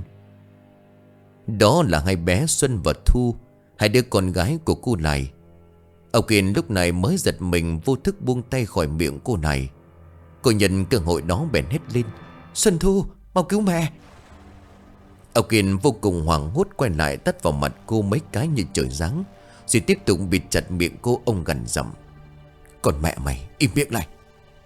Đó là hai bé Xuân và Thu, hai đứa con gái của cô Lại. Ông Kiên lúc này mới giật mình, vô thức buông tay khỏi miệng cô này. Cô nhận cơ hội đó bèn hét lên: "Xuân, Thu, mau cứu mẹ!" Ông Kiên vô cùng hoảng hốt quay lại tát vào mặt cô mấy cái như trời giáng, rồi tiếp tục bịt chặt miệng cô. Ông gằn giọng: "Còn mẹ mày, im miệng lại!"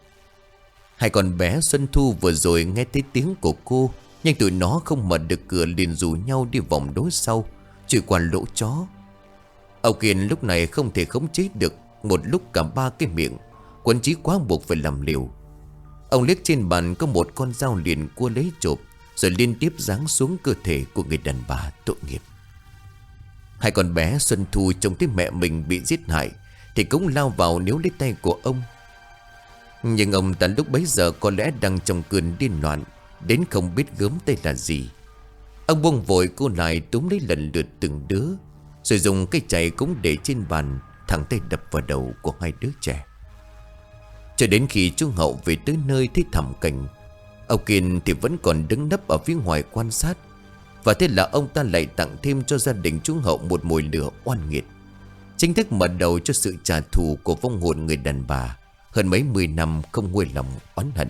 Hai con bé Xuân Thu vừa rồi nghe thấy tiếng của cô, nhưng tụi nó không mở được cửa, liền rủ nhau đi vòng đối sau, chui qua lỗ chó. Ông Kiên lúc này không thể khống chế được, một lúc cả ba cái miệng, quấn chí quá buộc phải làm liều. Ông liếc trên bàn có một con dao, liền cua lấy chộp, rồi liên tiếp giáng xuống cơ thể của người đàn bà tội nghiệp. Hai con bé Xuân Thu trông thấy mẹ mình bị giết hại thì cũng lao vào níu lấy tay của ông. Nhưng ông ta lúc bấy giờ có lẽ đang trong cơn điên loạn, đến không biết gớm tay là gì. Ông buông vội cô Lại, túm lấy lần lượt từng đứa, rồi dùng cây chày cũng để trên bàn, thẳng tay đập vào đầu của hai đứa trẻ. Cho đến khi chú Hậu về tới nơi thấy thảm cảnh, ông Kiên thì vẫn còn đứng nấp ở phía ngoài quan sát. Và thế là ông ta lại tặng thêm cho gia đình chú Hậu một mồi lửa oan nghiệt, chính thức mở đầu cho sự trả thù của vong hồn người đàn bà hơn mấy mươi năm không nguôi lòng oán hận.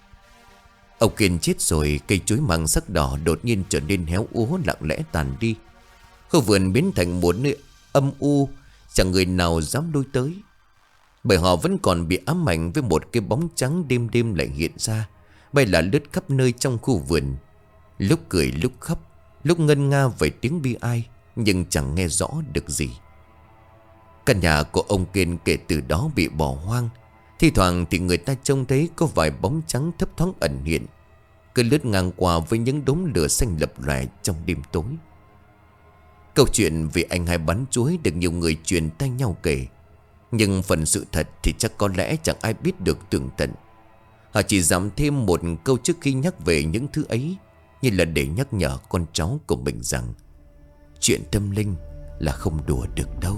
Ông Kiên chết rồi, cây chuối măng sắc đỏ đột nhiên trở nên héo úa, lặng lẽ tàn đi. Khu vườn biến thành một nơi âm u, chẳng người nào dám lui tới. Bởi họ vẫn còn bị ám ảnh với một cái bóng trắng đêm đêm lại hiện ra, bay là lướt khắp nơi trong khu vườn. Lúc cười lúc khóc, lúc ngân nga về tiếng bi ai, nhưng chẳng nghe rõ được gì. Căn nhà của ông Kiên kể từ đó bị bỏ hoang. Thi thoảng thì người ta trông thấy có vài bóng trắng thấp thoáng ẩn hiện, cứ lướt ngang qua với những đốm lửa xanh lập lòe trong đêm tối. Câu chuyện về anh hai bán chuối được nhiều người truyền tay nhau kể, nhưng phần sự thật thì chắc có lẽ chẳng ai biết được tường tận. Họ chỉ dám thêm một câu trước khi nhắc về những thứ ấy, như là để nhắc nhở con cháu của mình rằng chuyện tâm linh là không đùa được đâu.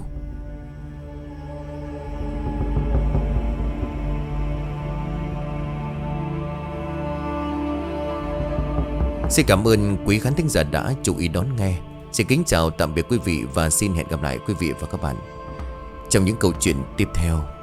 Xin cảm ơn quý khán thính giả đã chú ý đón nghe. Xin kính chào tạm biệt quý vị và xin hẹn gặp lại quý vị và các bạn trong những câu chuyện tiếp theo.